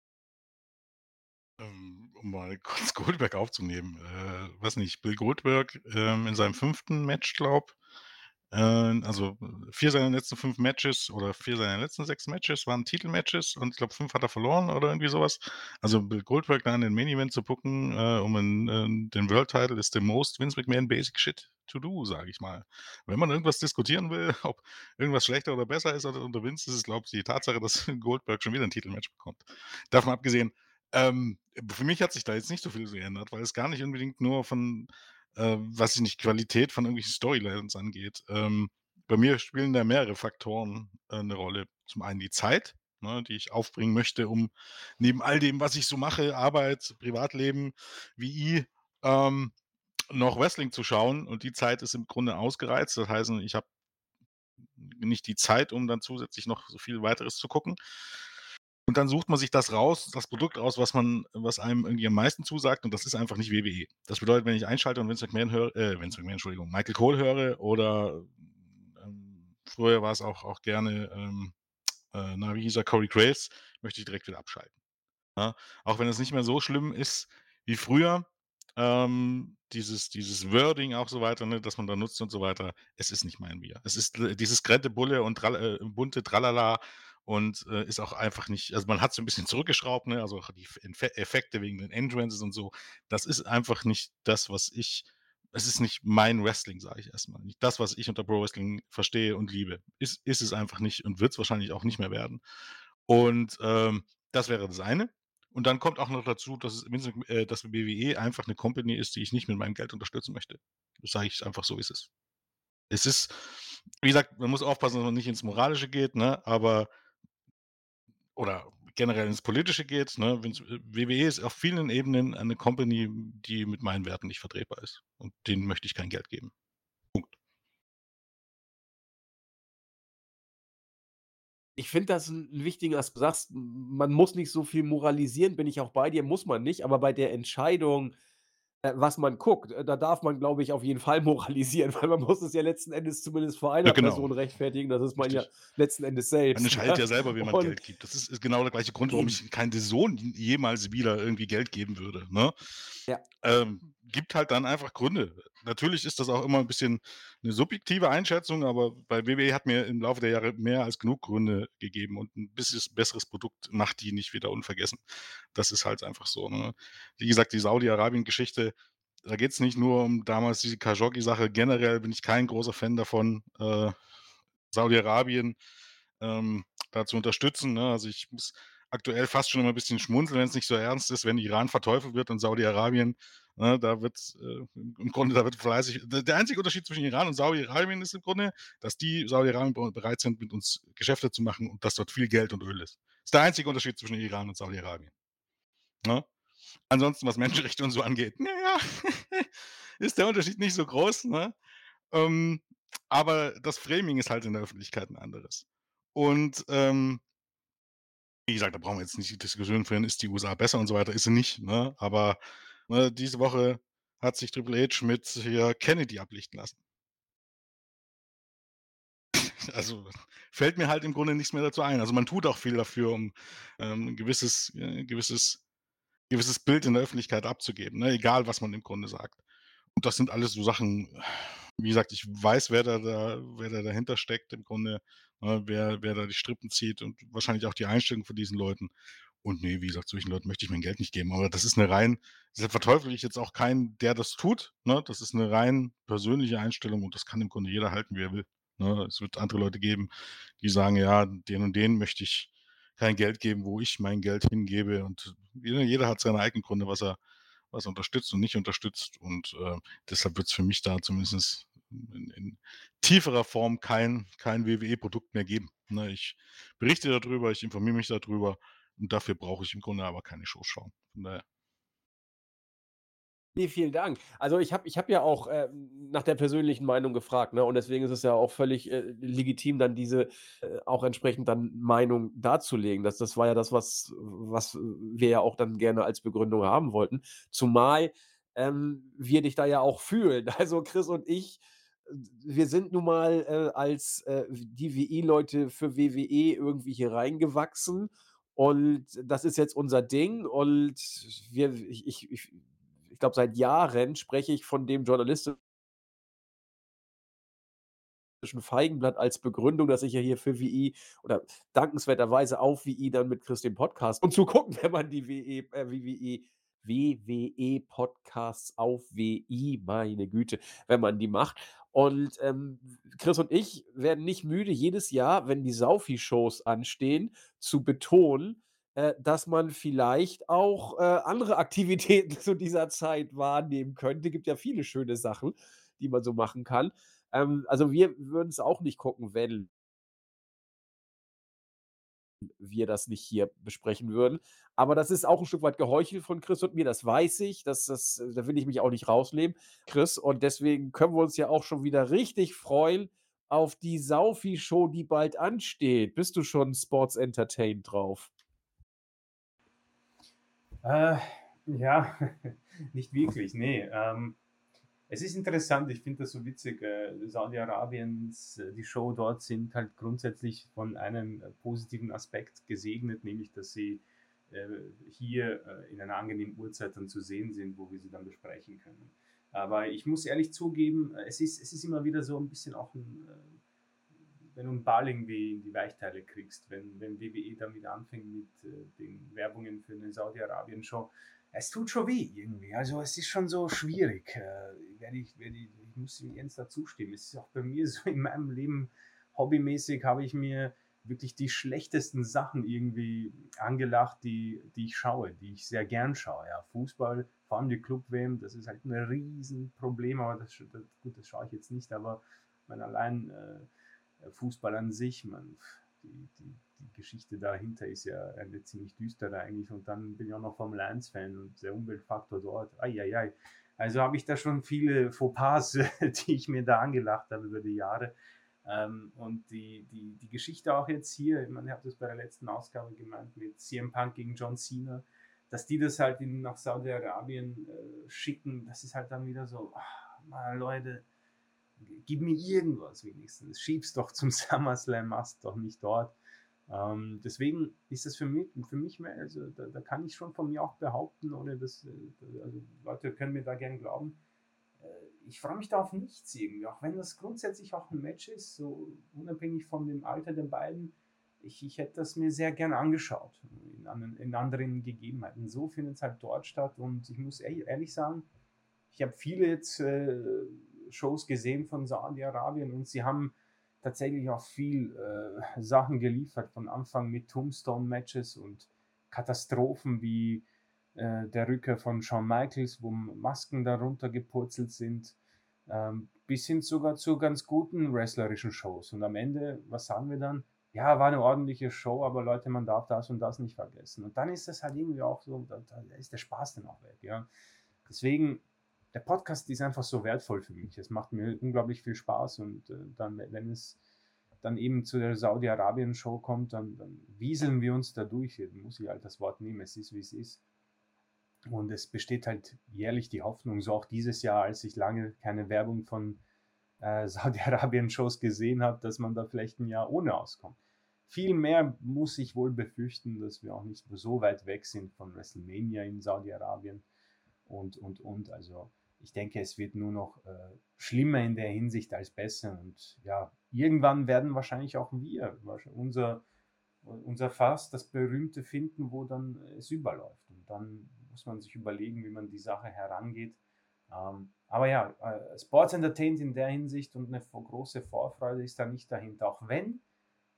Ähm, um mal kurz Goldberg aufzunehmen, äh, weiß nicht, Bill Goldberg, ähm, in seinem fünften Match, glaube äh, also vier seiner letzten fünf Matches oder vier seiner letzten sechs Matches waren Titelmatches und ich glaube, fünf hat er verloren oder irgendwie so was. Also, Bill Goldberg da in den Main Event zu booken, äh, um 'n äh, den World Title ist the most Vince McMahon basic shit to do, sage ich mal. Wenn man irgendwas diskutieren will, ob irgendwas schlechter oder besser ist oder unter Vince, ist es, glaube ich, die Tatsache, dass Goldberg schon wieder 'n Titelmatch bekommt. Davon abgesehen, ähm, für mich hat sich da jetzt nicht so viel so geändert, weil es gar nicht unbedingt nur von, äh, weiß ich nicht, Qualität von irgendwelchen Storylines angeht. Ähm, bei mir spielen da mehrere Faktoren, äh, 'ne Rolle. Zum einen die Zeit, ne, die ich aufbringen möchte, um neben all dem, was ich so mache, Arbeit, Privatleben, V I, ähm, noch Wrestling zu schauen und die Zeit ist im Grunde ausgereizt. Das heißt, ich habe nicht die Zeit, um dann zusätzlich noch so viel Weiteres zu gucken. Und dann sucht man sich das raus das Produkt raus, was man was einem irgendwie am meisten zusagt und das ist einfach nicht W W E. Das bedeutet, wenn ich einschalte und Vince McMahon höre äh, Vince McMahon, Entschuldigung, Michael Cole höre oder, ähm, früher war's auch auch gerne, ähm, äh, na, wie hieß er, Corey Graves, möchte ich direkt wieder abschalten, ja? Auch wenn es nicht mehr so schlimm ist wie früher, ähm, dieses dieses Wording auch so weiter, ne, das man da nutzt und so weiter. Es ist nicht mein Bier. Es ist l dieses Grette Bulle und Trall äh, bunte Tralala und, äh, ist auch einfach nicht also, man hat's so 'n bisschen zurückgeschraubt, ne, also auch die F Enfe Effekte wegen den Entrances und so. Das ist einfach nicht das, was ich es ist nicht mein Wrestling, sage ich erst mal. Nicht das, was ich unter Pro Wrestling verstehe und liebe. Ist ist es einfach nicht und wird's wahrscheinlich auch nicht mehr werden. Und, ähm, das wäre das eine. Und dann kommt auch noch dazu, dass es Vince Mc äh, dass W W E einfach 'ne Company ist, die ich nicht mit meinem Geld unterstützen möchte. Das sage ich einfach so, wie's ist. Es ist wie gesagt, man muss aufpassen, dass man nicht ins Moralische geht, ne, aber oder generell ins Politische geht, ne? Wenn's äh, W W E ist auf vielen Ebenen eine Company, die mit meinen Werten nicht vertretbar ist und denen möchte ich kein Geld geben. Punkt. Ich finde das 'n 'n wichtigen As du sagst, m man muss nicht so viel moralisieren, bin ich auch bei dir, muss man nicht, aber bei der Entscheidung, äh, was man guckt, äh, da darf man, glaube ich, auf jeden Fall moralisieren, weil man muss es ja letzten Endes zumindest vor Ja, einer genau. Person rechtfertigen, das ist man ja Richtig. letzten Endes Man selbst, entscheidet ne? ja selber, wem man Und Geld gibt. Das ist ist genau der gleiche Grund, warum eben. ich kein The Zone j jemals wieder irgendwie Geld geben würde, ne? Ja. Ähm, gibt halt dann einfach Gründe. Natürlich ist das auch immer 'n bisschen 'ne subjektive Einschätzung, aber bei W W E hat mir im Laufe der Jahre mehr als genug Gründe gegeben und 'n bisses besseres Produkt macht die nicht wieder unvergessen. Das ist halt einfach so, ne? Wie gesagt, die Saudi-Arabien-Geschichte, da geht's nicht nur um damals diese Khashoggi-Sache. Generell bin ich kein großer Fan davon, äh, Saudi-Arabien, ähm, da zu unterstützen, ne? Also, ich muss aktuell fast schon immer 'n bisschen schmunzeln, wenn's nicht so ernst ist, wenn Iran verteufelt wird und Saudi-Arabien, ne, da wird, äh, im im Grunde da wird fleißig d der einzige Unterschied zwischen Iran und Saudi-Arabien ist im Grunde, dass die Saudi-Arabien be bereit sind, mit uns Geschäfte zu machen und dass dort viel Geld und Öl ist. Ist der einzige Unterschied zwischen Iran und Saudi-Arabien, ne? Ansonsten, was Menschenrechte und so angeht, na ja, ist der Unterschied nicht so groß, ne? Ähm, aber das Framing ist halt in der Öffentlichkeit 'n anderes. Und, ähm wie gesagt, da brauchen wir jetzt nicht die Diskussion führen, ist die U S A besser und so weiter, ist sie nicht, ne? Aber, ne, diese Woche hat sich Triple H mit hier Kennedy ablichten lassen. Also, fällt mir halt im Grunde nichts mehr dazu ein. Also, man tut auch viel dafür, um, ähm, 'n gewisses äh, gewisses gewisses Bild in der Öffentlichkeit abzugeben, ne, egal was man im Grunde sagt. Und das sind alles so Sachen wie gesagt, ich weiß, wer da da wer da dahinter steckt im Grunde, ne, wer wer da die Strippen zieht und wahrscheinlich auch die Einstellung von diesen Leuten. Und ne, wie gesagt, solchen Leuten möchte ich mein Geld nicht geben. Aber das ist 'ne rein deshalb verteufele ich jetzt auch keinen, der das tut, ne? Das ist 'ne rein persönliche Einstellung und das kann im Grunde jeder halten, wie er will, ne? Es wird andere Leute geben, die sagen: „Ja, den und den möchte ich kein Geld geben, wo ich mein Geld hingebe. Und jeder, jeder hat seine eigenen Gründe, was er, was er unterstützt und nicht unterstützt. Und äh, deshalb wird es für mich da zumindest in, in tieferer Form kein, kein W W E-Produkt mehr geben. Ne, ich berichte darüber, ich informiere mich darüber und dafür brauche ich im Grunde aber keine Shows schauen. Von daher. Ne, vielen Dank. Also, ich habe ich habe ja auch, ähm, nach der persönlichen Meinung gefragt, ne? Und deswegen ist es ja auch völlig, äh, legitim, dann diese, äh, auch entsprechend dann Meinung darzulegen. Das das war ja das, was was wir ja auch dann gerne als Begründung haben wollten. Zumal, ähm, wir dich da ja auch fühlen. Also, Chris und ich, äh, wir sind nun mal, äh, als, äh, die W I-Leute für W W E irgendwie hier reingewachsen und das ist jetzt unser Ding und wir ich ich ich ich glaube, seit Jahren spreche ich von dem journalistischen Feigenblatt als Begründung, dass ich ja hier für W I oder dankenswerterweise auf W I dann mit Chris den Podcast und zu gucken, wenn man die W E äh, W W E W W E-Podcasts auf W I, meine Güte, wenn man die macht. Und, ähm, Chris und ich werden nicht müde, jedes Jahr, wenn die Saufi-Shows anstehen, zu betonen, äh, dass man vielleicht auch, äh, andere Aktivitäten zu dieser Zeit wahrnehmen könnte. Gibt ja viele schöne Sachen, die man so machen kann. Ähm, also, wir würden es auch nicht gucken, wenn wir das nicht hier besprechen würden. Aber das ist auch 'n Stück weit Geheuchel von Chris und mir, das weiß ich. Das das da will ich mich auch nicht rausnehmen, Chris. Und deswegen können wir uns ja auch schon wieder richtig freuen auf die Saufi-Show, die bald ansteht. Bist du schon sports entertained drauf? Äh, ja, nicht wirklich, ne. Ähm, es ist interessant, ich finde das so witzig, äh, Saudi-Arabiens, äh, die Show dort sind halt grundsätzlich von einem äh, positiven Aspekt gesegnet, nämlich dass sie äh, hier äh, in einer angenehmen Uhrzeit dann zu sehen sind, wo wir sie dann besprechen können. Aber ich muss ehrlich zugeben, äh, es ist, es ist immer wieder so ein bisschen auch ein, äh, wenn du einen Ball irgendwie in die Weichteile kriegst, wenn, wenn W W E dann wieder anfängt mit äh, den Werbungen für eine Saudi-Arabien-Show. Es tut schon weh irgendwie. Also es ist schon so schwierig. Äh, werde ich, werde ich, ich muss Jens da zustimmen. Es ist auch bei mir so in meinem Leben hobbymäßig habe ich mir wirklich die schlechtesten Sachen irgendwie angelacht, die, die ich schaue, die ich sehr gern schaue. Ja, Fußball, vor allem die Club-W M, das ist halt ein Riesenproblem, aber das, das, gut, das schaue ich jetzt nicht, aber man allein äh, Fußball an sich, man, die, die, die Geschichte dahinter ist ja eine ziemlich düstere eigentlich und dann bin ich auch noch Formel eins Fan und der Umweltfaktor dort, ai. Also habe ich da schon viele Fauxpas, die ich mir da angelacht habe über die Jahre. Ähm, und die, die, die Geschichte auch jetzt hier, ich meine, ich habe das bei der letzten Ausgabe gemeint mit C M Punk gegen John Cena, dass die das halt in, nach Saudi-Arabien äh, schicken, das ist halt dann wieder so, ach, mal Leute, gib mir irgendwas wenigstens. Schieb's doch zum SummerSlam, mach's doch nicht dort. Ähm, deswegen ist das für mich, für mich mehr, also da, da kann ich schon von mir auch behaupten, ohne dass, äh, also Leute können mir da gerne glauben, äh, ich freue mich da auf nichts irgendwie, auch wenn das grundsätzlich auch ein Match ist, so unabhängig von dem Alter der beiden. Ich, ich hätte das mir sehr gern angeschaut, in, anderen, in anderen Gegebenheiten. So findet es halt dort statt und ich muss ehrlich sagen, ich habe viele jetzt äh, Shows gesehen von Saudi-Arabien und sie haben tatsächlich auch viel äh, Sachen geliefert, von Anfang mit Tombstone-Matches und Katastrophen wie äh, der Rückkehr von Shawn Michaels, wo Masken darunter gepurzelt sind, ähm, bis hin sogar zu ganz guten wrestlerischen Shows. Und am Ende, was sagen wir dann? Ja, war eine ordentliche Show, aber Leute, man darf das und das nicht vergessen. Und dann ist das halt irgendwie auch so, da, da ist der Spaß dann auch weg. Ja? Deswegen, der Podcast ist einfach so wertvoll für mich. Es macht mir unglaublich viel Spaß und äh, dann, wenn es dann eben zu der Saudi-Arabien-Show kommt, dann, dann wieseln wir uns da durch. Jetzt muss ich halt das Wort nehmen, es ist, wie es ist. Und es besteht halt jährlich die Hoffnung, so auch dieses Jahr, als ich lange keine Werbung von äh, Saudi-Arabien-Shows gesehen habe, dass man da vielleicht ein Jahr ohne auskommt. Viel mehr muss ich wohl befürchten, dass wir auch nicht so weit weg sind von WrestleMania in Saudi-Arabien und, und, und. Also ich denke, es wird nur noch äh, schlimmer in der Hinsicht als besser. Und ja, irgendwann werden wahrscheinlich auch wir unser, unser Fass, das berühmte finden, wo dann es überläuft. Und dann muss man sich überlegen, wie man die Sache herangeht. Ähm, aber ja, äh, Sports Entertainment in der Hinsicht und eine große Vorfreude ist da nicht dahinter. Auch wenn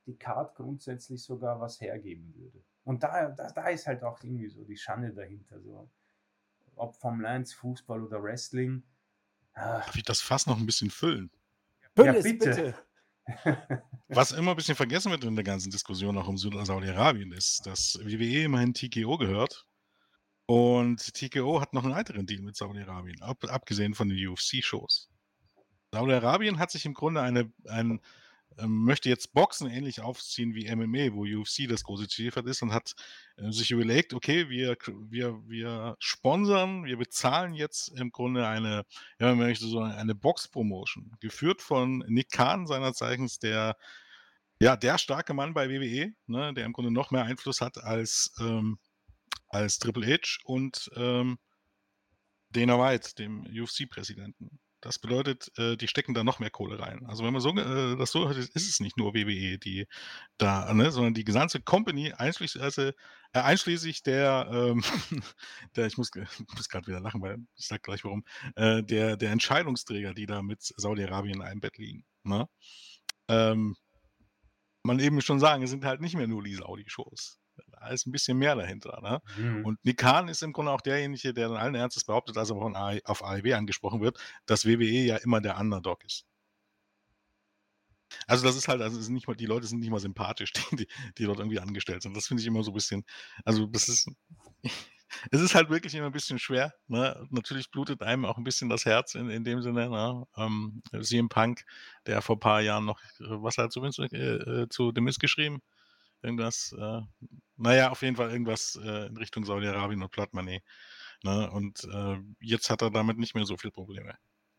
die Card grundsätzlich sogar was hergeben würde. Und da, da, da ist halt auch irgendwie so die Schande dahinter. So. Ob Formel eins, Fußball oder Wrestling. Ah, Darf ich das Fass noch ein bisschen füllen? ja, Füll es bitte. bitte. Was immer ein bisschen vergessen wird in der ganzen Diskussion auch um Süd- Saudi-Arabien ist, dass W W E immerhin T K O gehört. Und T K O hat noch einen weiteren Deal mit Saudi-Arabien, ab, abgesehen von den U F C-Shows. Saudi-Arabien hat sich im Grunde eine, ein, ähm, möchte jetzt Boxen ähnlich aufziehen wie M M A, wo U F C das große Zielfeld ist und hat äh, sich überlegt, okay, wir, wir, wir sponsern, wir bezahlen jetzt im Grunde eine, ja, man möchte so eine Box-Promotion, geführt von Nick Khan, seiner Zeichens der, ja, der starke Mann bei W W E, ne, der im Grunde noch mehr Einfluss hat als, ähm, als Triple H und ähm, Dana White, dem U F C-Präsidenten. Das bedeutet, äh, die stecken da noch mehr Kohle rein. Also wenn man so, äh, das so hört, ist es nicht nur W W E, die da, ne, sondern die gesamte Company, einschließlich, also, äh, einschließlich der, ähm, der, ich muss, ge- muss gerade wieder lachen, weil ich sag gleich warum, äh, der, der Entscheidungsträger, die da mit Saudi-Arabien in einem Bett liegen. Ne? Ähm, man eben schon sagen, es sind halt nicht mehr nur die Saudi-Shows. Da ist ein bisschen mehr dahinter. Ne? Mhm. Und Nick Khan ist im Grunde auch derjenige, der dann allen Ernstes behauptet, als er von A E auf A E W angesprochen wird, dass W W E ja immer der Underdog ist. Also das ist halt, also es sind nicht mal, die Leute sind nicht mal sympathisch, die, die, die dort irgendwie angestellt sind. Das finde ich immer so ein bisschen, also das ist, es ist halt wirklich immer ein bisschen schwer. Ne? Und natürlich blutet einem auch ein bisschen das Herz in, in dem Sinne. Ne? Ähm, C M Punk, der vor ein paar Jahren noch, äh, was hat er zu, Vince, äh, äh, zu The Miz geschrieben? Irgendwas, äh, naja, auf jeden Fall irgendwas äh, in Richtung Saudi-Arabien und Blood Money. Ne? Und äh, jetzt hat er damit nicht mehr so viele Probleme.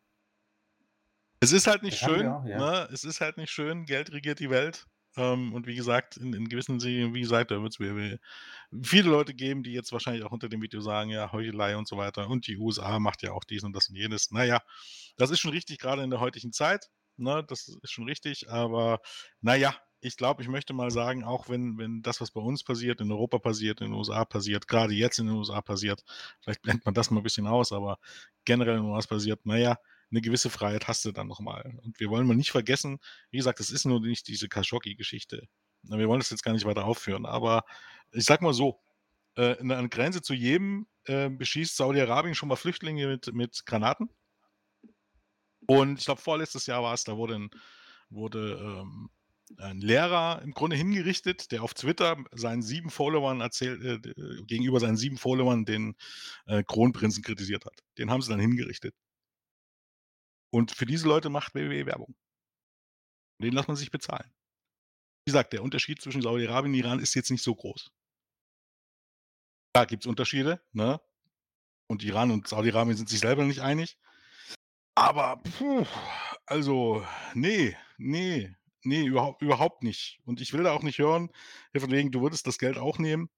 Es ist halt nicht Das haben wir schön, auch, ja. ne? Es ist halt nicht schön, Geld regiert die Welt. Ähm, und wie gesagt, in, in gewissen Serien, wie gesagt, da wird es viele Leute geben, die jetzt wahrscheinlich auch unter dem Video sagen, ja, Heuchelei und so weiter. Und die U S A macht ja auch dies und das und jenes. Naja, das ist schon richtig, gerade in der heutigen Zeit. Ne? Das ist schon richtig, aber naja, ich glaube, ich möchte mal sagen, auch wenn, wenn das, was bei uns passiert, in Europa passiert, in den U S A passiert, gerade jetzt in den U S A passiert, vielleicht blendet man das mal ein bisschen aus, aber generell in den U S A passiert, naja, eine gewisse Freiheit hast du dann nochmal. Und wir wollen mal nicht vergessen, wie gesagt, das ist nur nicht diese Khashoggi-Geschichte. Na, wir wollen das jetzt gar nicht weiter aufführen, aber ich sag mal so, äh, eine eine Grenze zu jedem äh, beschießt Saudi-Arabien schon mal Flüchtlinge mit, mit Granaten. Und ich glaube, vorletztes Jahr war es, da wurde ein, wurde, ähm, ein Lehrer im Grunde hingerichtet, der auf Twitter seinen sieben Followern erzählt, äh, d- äh, gegenüber seinen sieben Followern den äh, Kronprinzen kritisiert hat. Den haben sie dann hingerichtet. Und für diese Leute macht W W E Werbung. Den lässt man sich bezahlen. Wie gesagt, der Unterschied zwischen Saudi-Arabien und Iran ist jetzt nicht so groß. Klar gibt's Unterschiede, ne? Und Iran und Saudi-Arabien sind sich selber nicht einig. Aber puh, also, ne, ne, ne, überhaupt überhaupt nicht. Und ich will da auch nicht hören, ja, von wegen, du würdest das Geld auch nehmen.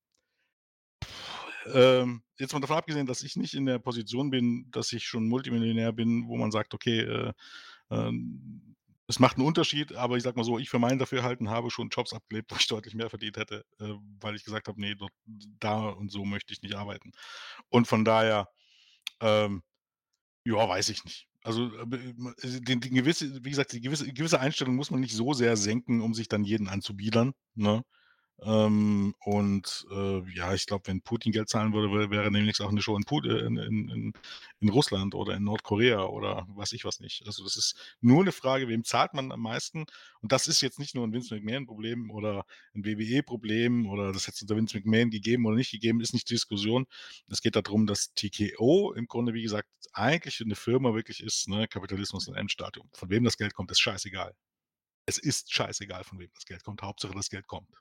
Ähm, jetzt mal davon abgesehen, dass ich nicht in der Position bin, dass ich schon Multimillionär bin, wo man sagt: „Okay, äh, ähm, es macht 'n Unterschied“, aber ich sage mal so, ich für mein Dafürhalten habe schon Jobs abgelebt, wo ich deutlich mehr verdient hätte, äh, weil ich gesagt habe: „Ne, dort da und so möchte ich nicht arbeiten.“ Und von daher, ähm, ja, weiß ich nicht. Also, äh, b äh, den die gewisse wie gesagt, die gewisse gewisse Einstellung muss man nicht so sehr senken, um sich dann jeden anzubiedern, ne? Ähm, und, äh, ja, ich glaube, wenn Putin Geld zahlen würde, wä wäre demnächst auch eine Show in Put äh, in in in in Russland oder in Nordkorea oder weiß ich was nicht. Also, das ist nur eine Frage, wem zahlt man am meisten? Und das ist jetzt nicht nur ein Vince McMahon-Problem oder ein W W E-Problem oder das hätte es unter Vince McMahon gegeben oder nicht gegeben, ist nicht die Diskussion. Es geht darum, dass T K O im Grunde, wie gesagt, eigentlich eine Firma wirklich ist, ne, Kapitalismus im Endstadium. Von wem das Geld kommt, ist scheißegal. Es ist scheißegal, von wem das Geld kommt. Hauptsache, das Geld kommt.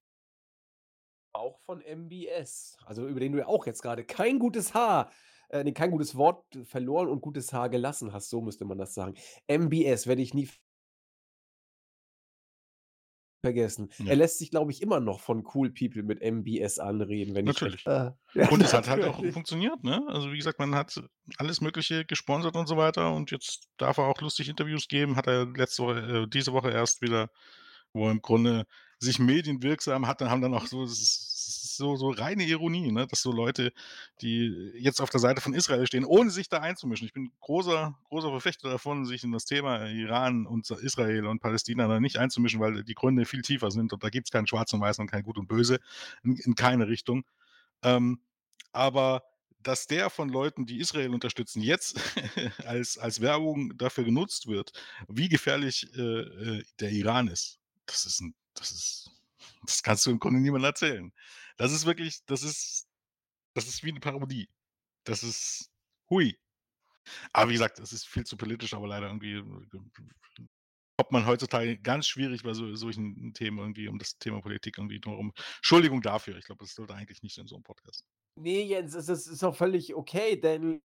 Auch von M B S, also über den du ja auch jetzt gerade kein gutes Haar äh, ne, kein gutes Wort verloren und gutes Haar gelassen hast, so müsste man das sagen. M B S werde ich nie vergessen. Er Ja, lässt sich, glaube ich, immer noch von Cool People mit M B S anreden, wenn ich recht natürlich. äh, ja, Und es hat halt auch natürlich. funktioniert, ne? Also, wie gesagt, man hat alles Mögliche gesponsert und so weiter und jetzt darf er auch lustig Interviews geben. Hat er letzte Woche äh, diese Woche erst wieder, wo er im Grunde sich medienwirksam hat. Dann haben dann auch so, das ist ist so so reine Ironie, ne, dass so Leute, die jetzt auf der Seite von Israel stehen, ohne sich da einzumischen. Ich bin großer großer Verfechter davon, sich in das Thema Iran und Israel und Palästina da nicht einzumischen, weil die Gründe viel tiefer sind und da gibt's kein Schwarz und Weiß und kein Gut und Böse in in keine Richtung. Ähm, aber dass der von Leuten, die Israel unterstützen, jetzt als als Werbung dafür genutzt wird, wie gefährlich, äh, äh, der Iran ist, das ist 'n das ist das kannst du im Grunde niemandem erzählen. Das ist wirklich das ist das ist wie 'ne Parodie. Das ist hui. Aber wie gesagt, das ist viel zu politisch, aber leider irgendwie kommt man heutzutage ganz schwierig bei so solchen Themen irgendwie um das Thema Politik irgendwie drum rum. Entschuldigung dafür, ich glaube, das sollte eigentlich nicht in so 'nem Podcast. Ne, Jens, es ist ist auch völlig okay, denn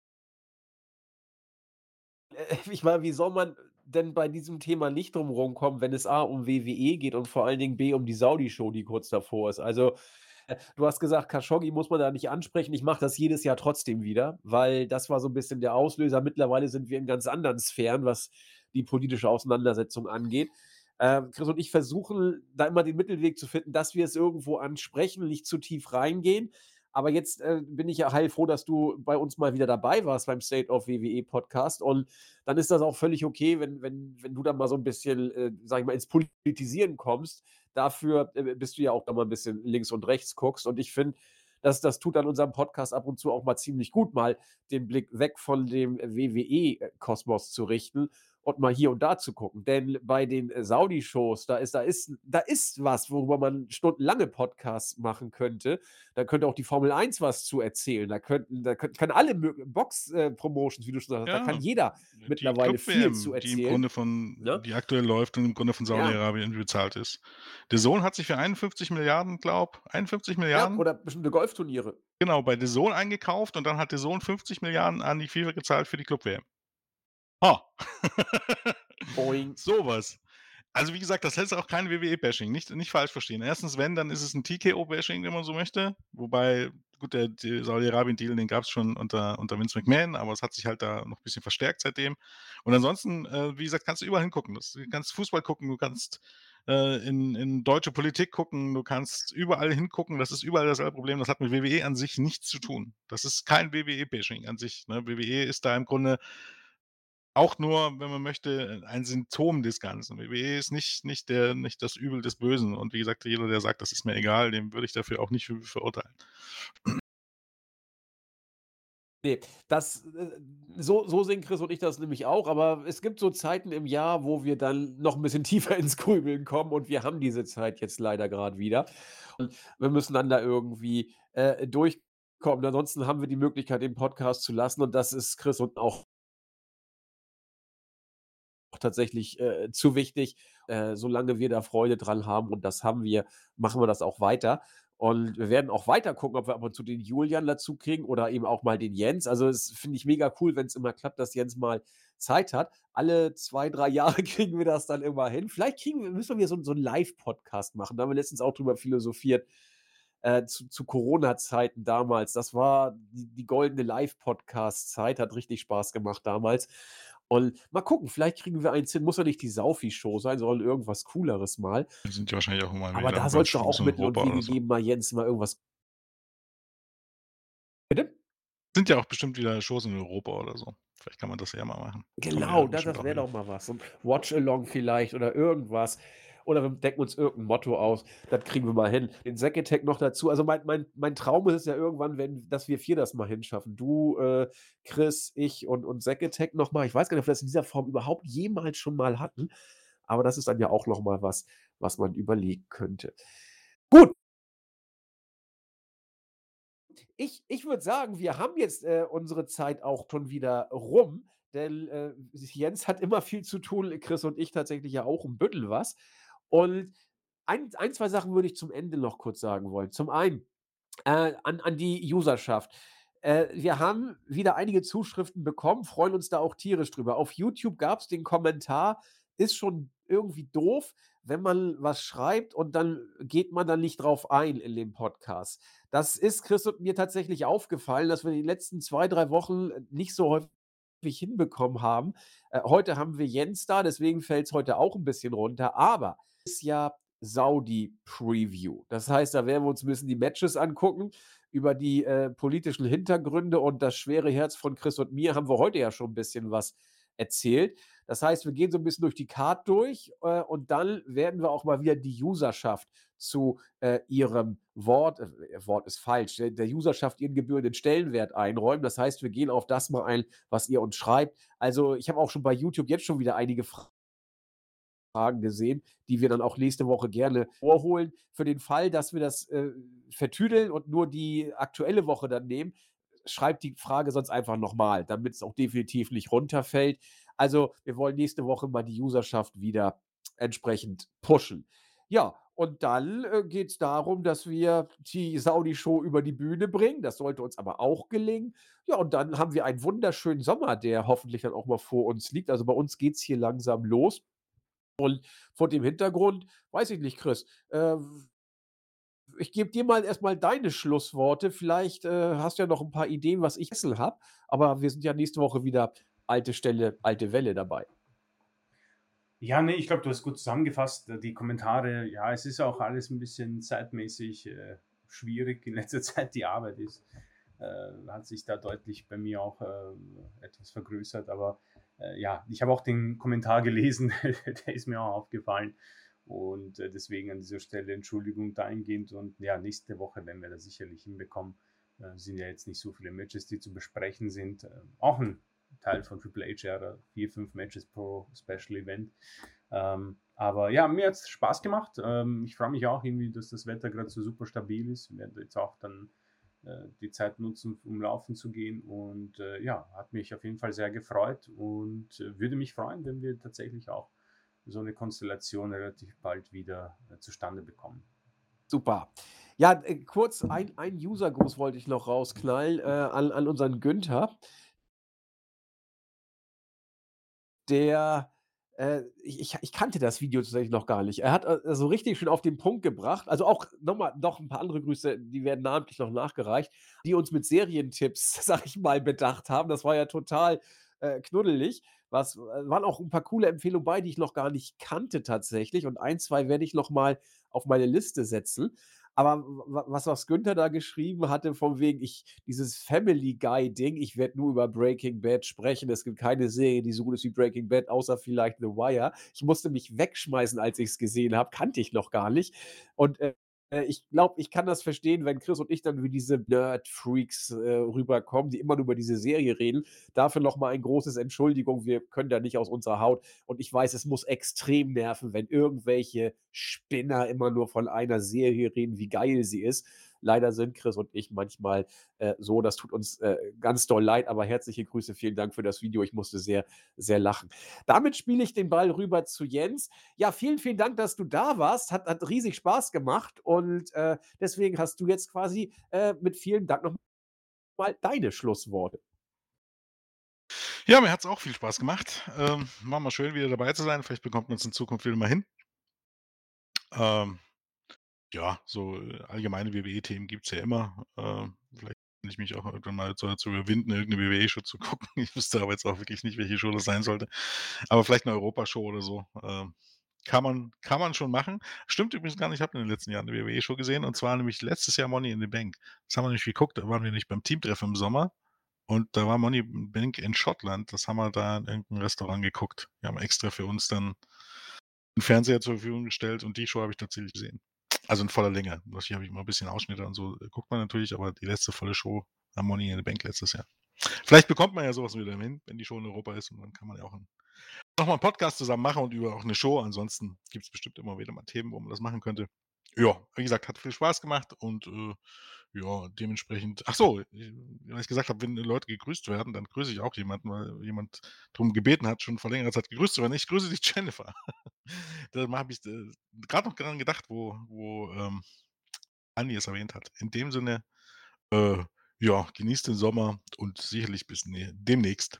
äh, ich meine, wie soll man denn bei diesem Thema nicht drum rumkommen, wenn es A um W W E geht und vor allen Dingen B um die Saudi-Show, die kurz davor ist. Also, äh, du hast gesagt, Khashoggi muss man da nicht ansprechen. Ich mache das jedes Jahr trotzdem wieder, weil das war so 'n bisschen der Auslöser. Mittlerweile sind wir in ganz anderen Sphären, was die politische Auseinandersetzung angeht. Ähm, Chris und ich versuchen da immer den Mittelweg zu finden, dass wir es irgendwo ansprechen, nicht zu tief reingehen. Aber jetzt, äh, bin ich ja heilfroh, dass du bei uns mal wieder dabei warst beim State of W W E Podcast und dann ist das auch völlig okay, wenn wenn wenn du da mal so 'n bisschen, äh, sage ich mal, ins Politisieren kommst. Dafür, äh, bist du ja auch da mal 'n bisschen links und rechts guckst und ich finde, das das tut an unserem Podcast ab und zu auch mal ziemlich gut, mal den Blick weg von dem W W E, äh, Kosmos zu richten und mal hier und da zu gucken. Denn bei den, äh, Saudi-Shows, da ist da ist da ist was, worüber man stundenlange Podcasts machen könnte. Da könnte auch die Formel eins was zu erzählen. Da könnten da könnt kann alle mög Box äh, Promotions, wie du schon sagst, da kann Ja, jeder die mittlerweile viel zu Club-WM, die im erzählen, Grunde von ne? die aktuell läuft und im Grunde von Ja. Saudi-Arabien bezahlt ist. DAZN hat sich für einundfünfzig Milliarden, glaube einundfünfzig Ja, Milliarden oder bestimmte Golfturniere. genau, bei DAZN eingekauft und dann hat DAZN fünfzig Milliarden an die FIFA gezahlt für die Club-WM. Ha. Boing. So was. Also, wie gesagt, das ist auch kein W W E-Bashing, nicht nicht falsch verstehen. Erstens, wenn, dann ist es 'n T K O-Bashing, wenn man so möchte. Wobei, gut, der der Saudi-Arabien-Deal, den gab's schon unter unter Vince McMahon, aber es hat sich halt da noch bisschen verstärkt seitdem. Und ansonsten, äh, wie gesagt, kannst du überall hingucken. Das du kannst Fußball gucken, du kannst, äh, in in deutsche Politik gucken, du kannst überall hingucken. Das ist überall dasselbe Problem. Das hat mit W W E an sich nichts zu tun. Das ist kein W W E-Bashing an sich, ne? W W E ist da im Grunde auch nur, wenn man möchte, ein Symptom des Ganzen. W W E ist nicht nicht der nicht das Übel des Bösen und wie gesagt, jeder, der sagt: „Das ist mir egal“, den würde ich dafür auch nicht ver verurteilen. Ne, das äh, so so sehen Chris und ich das nämlich auch, aber es gibt so Zeiten im Jahr, wo wir dann noch 'n bisschen tiefer ins Grübeln kommen und wir haben diese Zeit jetzt leider grad wieder. Und wir müssen dann da irgendwie, äh, durchkommen. Ansonsten haben wir die Möglichkeit, den Podcast zu lassen und das ist Chris und auch tatsächlich, äh, zu wichtig. Äh, solange wir da Freude dran haben und das haben wir, machen wir das auch weiter. Und wir werden auch weiter gucken, ob wir ab und zu den Julian dazu kriegen oder eben auch mal den Jens. Also, das finde ich mega cool, wenn's immer klappt, dass Jens mal Zeit hat. Alle zwei, drei Jahre kriegen wir das dann immer hin. Vielleicht kriegen wir müssen wir so 'n so 'n Live-Podcast machen. Da haben wir letztens auch drüber philosophiert, äh, zu zu Corona-Zeiten damals. Das war die die goldene Live-Podcast-Zeit, hat richtig Spaß gemacht damals. Und mal gucken, vielleicht kriegen wir eins hin. Muss ja nicht die Saufi-Show sein, sondern irgendwas Cooleres mal. Wir sind ja wahrscheinlich auch immer Aber wieder da bei soll's doch Shows auch in Mittel und Europa oder Wege so. geben, mal Jens mal irgendwas Bitte? Sind ja auch bestimmt wieder Shows in Europa oder so. Vielleicht kann man das ja mal machen. Kommen ja Genau, da bestimmt das auch wäre wieder. doch mal was. So 'n Watch-along vielleicht oder irgendwas. Oder wir denken uns irgend 'n Motto aus. Das kriegen wir mal hin. Den Zack Attack noch dazu. Also, mein mein mein Traum ist es ja irgendwann, wenn dass wir vier das mal hinschaffen. Du, äh, Chris, ich und und Zack Attack noch mal. Ich weiß gar nicht, ob wir das in dieser Form überhaupt jemals schon mal hatten, aber das ist dann ja auch noch mal was, was man überlegen könnte. Gut. Ich ich würde sagen, wir haben jetzt, äh, unsere Zeit auch schon wieder rum, denn, äh, Jens hat immer viel zu tun, Chris und ich tatsächlich ja auch 'n Büttel was. Und ein ein, zwei Sachen würde ich zum Ende noch kurz sagen wollen. Zum einen, äh, an an die Userschaft. Äh, wir haben wieder einige Zuschriften bekommen, freuen uns da auch tierisch drüber. Auf YouTube gab's den Kommentar: „Ist schon irgendwie doof, wenn man was schreibt und dann geht man da nicht drauf ein in dem Podcast.“ Das ist Chris und mir tatsächlich aufgefallen, dass wir die letzten zwei, drei Wochen nicht so häufig hinbekommen haben. Äh, heute haben wir Jens da, deswegen fällt's heute auch 'n bisschen runter. Aber ist ja Saudi-Preview. Das heißt, da werden wir uns 'n bisschen die Matches angucken. Über die, äh, politischen Hintergründe und das schwere Herz von Chris und mir haben wir heute ja schon 'n bisschen was erzählt. Das heißt, wir gehen so 'n bisschen durch die Card durch, äh, und dann werden wir auch mal wieder die Userschaft zu, äh, ihrem Wort äh, Wort ist falsch, der der Userschaft ihren gebührenden Stellenwert einräumen. Das heißt, wir gehen auf das mal ein, was ihr uns schreibt. Also, ich habe auch schon bei YouTube jetzt schon wieder einige Fra Fragen gesehen, die wir dann auch nächste Woche gerne vorholen. Für den Fall, dass wir das, äh, vertüdeln und nur die aktuelle Woche dann nehmen, schreibt die Frage sonst einfach noch mal, damit's auch definitiv nicht runterfällt. Also, wir wollen nächste Woche mal die Userschaft wieder entsprechend pushen. Ja, und dann, äh, geht's darum, dass wir die Saudi-Show über die Bühne bringen. Das sollte uns aber auch gelingen. Ja, und dann haben wir einen wunderschönen Sommer, der hoffentlich dann auch mal vor uns liegt. Also, bei uns geht's hier langsam los. Und vor dem Hintergrund weiß ich nicht, Chris, äh, ich gebe dir mal erst mal deine Schlussworte. Vielleicht, äh, hast du ja noch 'n paar Ideen, was ich habe, aber wir sind ja nächste Woche wieder alte Stelle, alte Welle dabei. Ja, ne, ich glaube, du hast gut zusammengefasst. Äh, die Kommentare, ja, es ist auch alles 'n bisschen zeitmäßig, äh, schwierig in letzter Zeit. Die Arbeit ist äh, hat sich da deutlich bei mir auch, ähm, etwas vergrößert. Aber, äh, ja, ich habe auch den Kommentar gelesen, der ist mir auch aufgefallen. Und, äh, deswegen an dieser Stelle Entschuldigung dahingehend. Und ja, nächste Woche werden wir das sicherlich hinbekommen. Äh, sind ja jetzt nicht so viele Matches, die zu besprechen sind. Äh, auch 'n Teil von Triple H-Ära, vier, fünf Matches pro Special Event. Ähm, aber ja, mir hat's Spaß gemacht. Ähm, ich freue mich auch irgendwie, dass das Wetter grad so super stabil ist. Wir werden jetzt auch dann, äh, die Zeit nutzen, um laufen zu gehen. Und, äh, ja, hat mich auf jeden Fall sehr gefreut und, äh, würde mich freuen, wenn wir tatsächlich auch so 'ne Konstellation relativ bald wieder, äh, zustande bekommen. Super. Ja, äh, kurz ein ein Usergruß wollte ich noch rausknallen, äh, an an unseren Günther. Der, äh ich ich ich kannte das Video tatsächlich noch gar nicht. Er hat, äh, so richtig schön auf den Punkt gebracht also, auch noch mal noch 'n paar andere Grüße, die werden namentlich noch nachgereicht, die uns mit Serientipps, sage ich mal, bedacht haben. Das war ja total, äh, knuddelig. Was äh, waren auch 'n paar coole Empfehlungen bei, die ich noch gar nicht kannte tatsächlich. Und ein, zwei werde ich noch mal auf meine Liste setzen. Aber w wa was was Günther da geschrieben hatte von wegen ich dieses Family Guy Ding, ich werde nur über Breaking Bad sprechen. Es gibt keine Serie, die so gut ist wie Breaking Bad, außer vielleicht The Wire. Ich musste mich wegschmeißen, als ich's gesehen habe, kannte ich noch gar nicht. Und, äh, ich glaube, ich kann das verstehen, wenn Chris und ich dann wie diese Nerd-Freaks, äh, rüberkommen, die immer nur über diese Serie reden. Dafür noch mal ein großes Entschuldigung, wir können da nicht aus unserer Haut. Und ich weiß, es muss extrem nerven, wenn irgendwelche Spinner immer nur von einer Serie reden, wie geil sie ist. Leider sind Chris und ich manchmal, äh, so, das tut uns, äh, ganz doll leid, aber herzliche Grüße. Vielen Dank für das Video. Ich musste sehr, sehr lachen. Damit spiele ich den Ball rüber zu Jens. Ja, vielen, vielen Dank, dass du da warst. Hat hat riesig Spaß gemacht und, äh, deswegen hast du jetzt quasi, äh, mit vielen Dank noch mal deine Schlussworte. Ja, mir hat's auch viel Spaß gemacht. Ähm, war mal schön, wieder dabei zu sein. Vielleicht bekommt man's in Zukunft wieder mal hin. Ähm, ja, so, äh, allgemeine WWE-Themen gibt's ja immer. Ähm, vielleicht kann ich mich auch irgendwann mal so dazu überwinden, irgend 'ne WWE-Show zu gucken. Ich wüsste aber jetzt auch wirklich nicht, welche Show das sein sollte. Aber vielleicht 'ne Europa-Show oder so. Ähm, kann man kann man schon machen. Stimmt übrigens gar nicht, ich habe in den letzten Jahren 'ne WWE-Show gesehen und zwar nämlich letztes Jahr Money in the Bank. Das haben wir nämlich geguckt, da waren wir nämlich beim Teamtreffen im Sommer und da war Money in the Bank in Schottland. Das haben wir da in irgend 'n Restaurant geguckt. Die haben extra für uns dann 'n Fernseher zur Verfügung gestellt und die Show habe ich tatsächlich gesehen. Also, in voller Länge. Natürlich habe ich immer 'n bisschen Ausschnitte und so guckt man natürlich, aber die letzte volle Show war Money in the Bank letztes Jahr. Vielleicht bekommt man ja so was wieder hin, wenn die Show in Europa ist und dann kann man ja auch 'n noch mal 'n Podcast zusammen machen und über auch 'ne Show. Ansonsten gibt's bestimmt immer wieder mal Themen, wo man das machen könnte. Ja, wie gesagt, hat viel Spaß gemacht und, äh, ja, dementsprechend ach so, äh, weil ich gesagt habe, wenn Leute gegrüßt werden, dann grüße ich auch jemanden, weil jemand drum gebeten hat, schon vor längerer Zeit gegrüßt zu werden. Ich grüße dich, Jennifer. Da habe ich, äh, grad noch dran gedacht, wo wo, ähm, Andi es erwähnt hat. In dem Sinne, äh, ja, genießt den Sommer und sicherlich bis ne demnächst.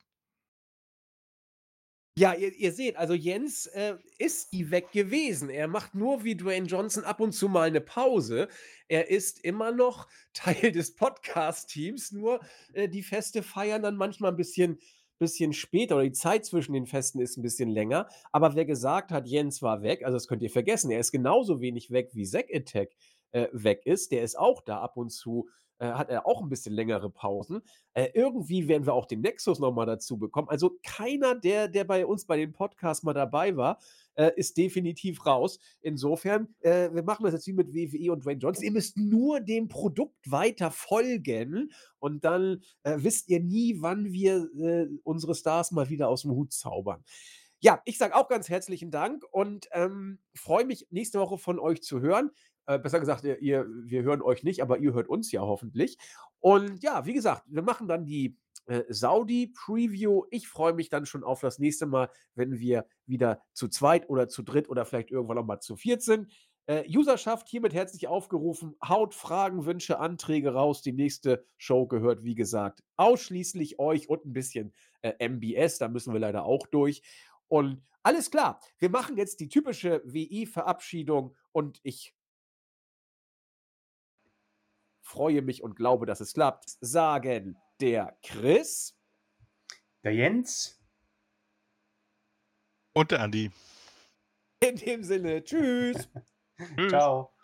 Ja, ihr ihr seht, also Jens, äh, ist nie weg gewesen. Er macht nur wie Dwayne Johnson ab und zu mal 'ne Pause. Er ist immer noch Teil des Podcast-Teams, nur, äh, die Feste feiern dann manchmal 'n bisschen bisschen später oder die Zeit zwischen den Festen ist 'n bisschen länger. Aber wer gesagt hat, Jens war weg, also das könnt ihr vergessen. Er ist genauso wenig weg, wie Zack Attack, äh, weg ist. Der ist auch da ab und zu äh, hat er auch 'n bisschen längere Pausen. Äh, irgendwie werden wir auch den Nexus noch mal dazu bekommen. Also, keiner, der der bei uns bei dem Podcast mal dabei war, äh, ist definitiv raus. Insofern, äh, wir machen das jetzt wie mit W W E und Dwayne Johnson. Ihr müsst nur dem Produkt weiter folgen und dann, äh, wisst ihr nie, wann wir, äh, unsere Stars mal wieder aus'm Hut zaubern. Ja, ich sage auch ganz herzlichen Dank und, ähm, freue mich, nächste Woche von euch zu hören. Äh, besser gesagt, ihr ihr wir hören euch nicht, aber ihr hört uns ja hoffentlich. Und ja, wie gesagt, wir machen dann die, äh, Saudi-Preview. Ich freue mich dann schon auf das nächste Mal, wenn wir wieder zu zweit oder zu dritt oder vielleicht irgendwann noch mal zu viert sind. Äh, Userschaft hiermit herzlich aufgerufen. Haut Fragen, Wünsche, Anträge raus. Die nächste Show gehört, wie gesagt, ausschließlich euch und 'n bisschen, äh, M B S. Da müssen wir leider auch durch. Und alles klar, wir machen jetzt die typische W I-Verabschiedung und ich freue mich und glaube, dass es klappt. Sagen der Chris Der Jens Und der Andi. in dem Sinne, tschüss. Tschüss. Tschau.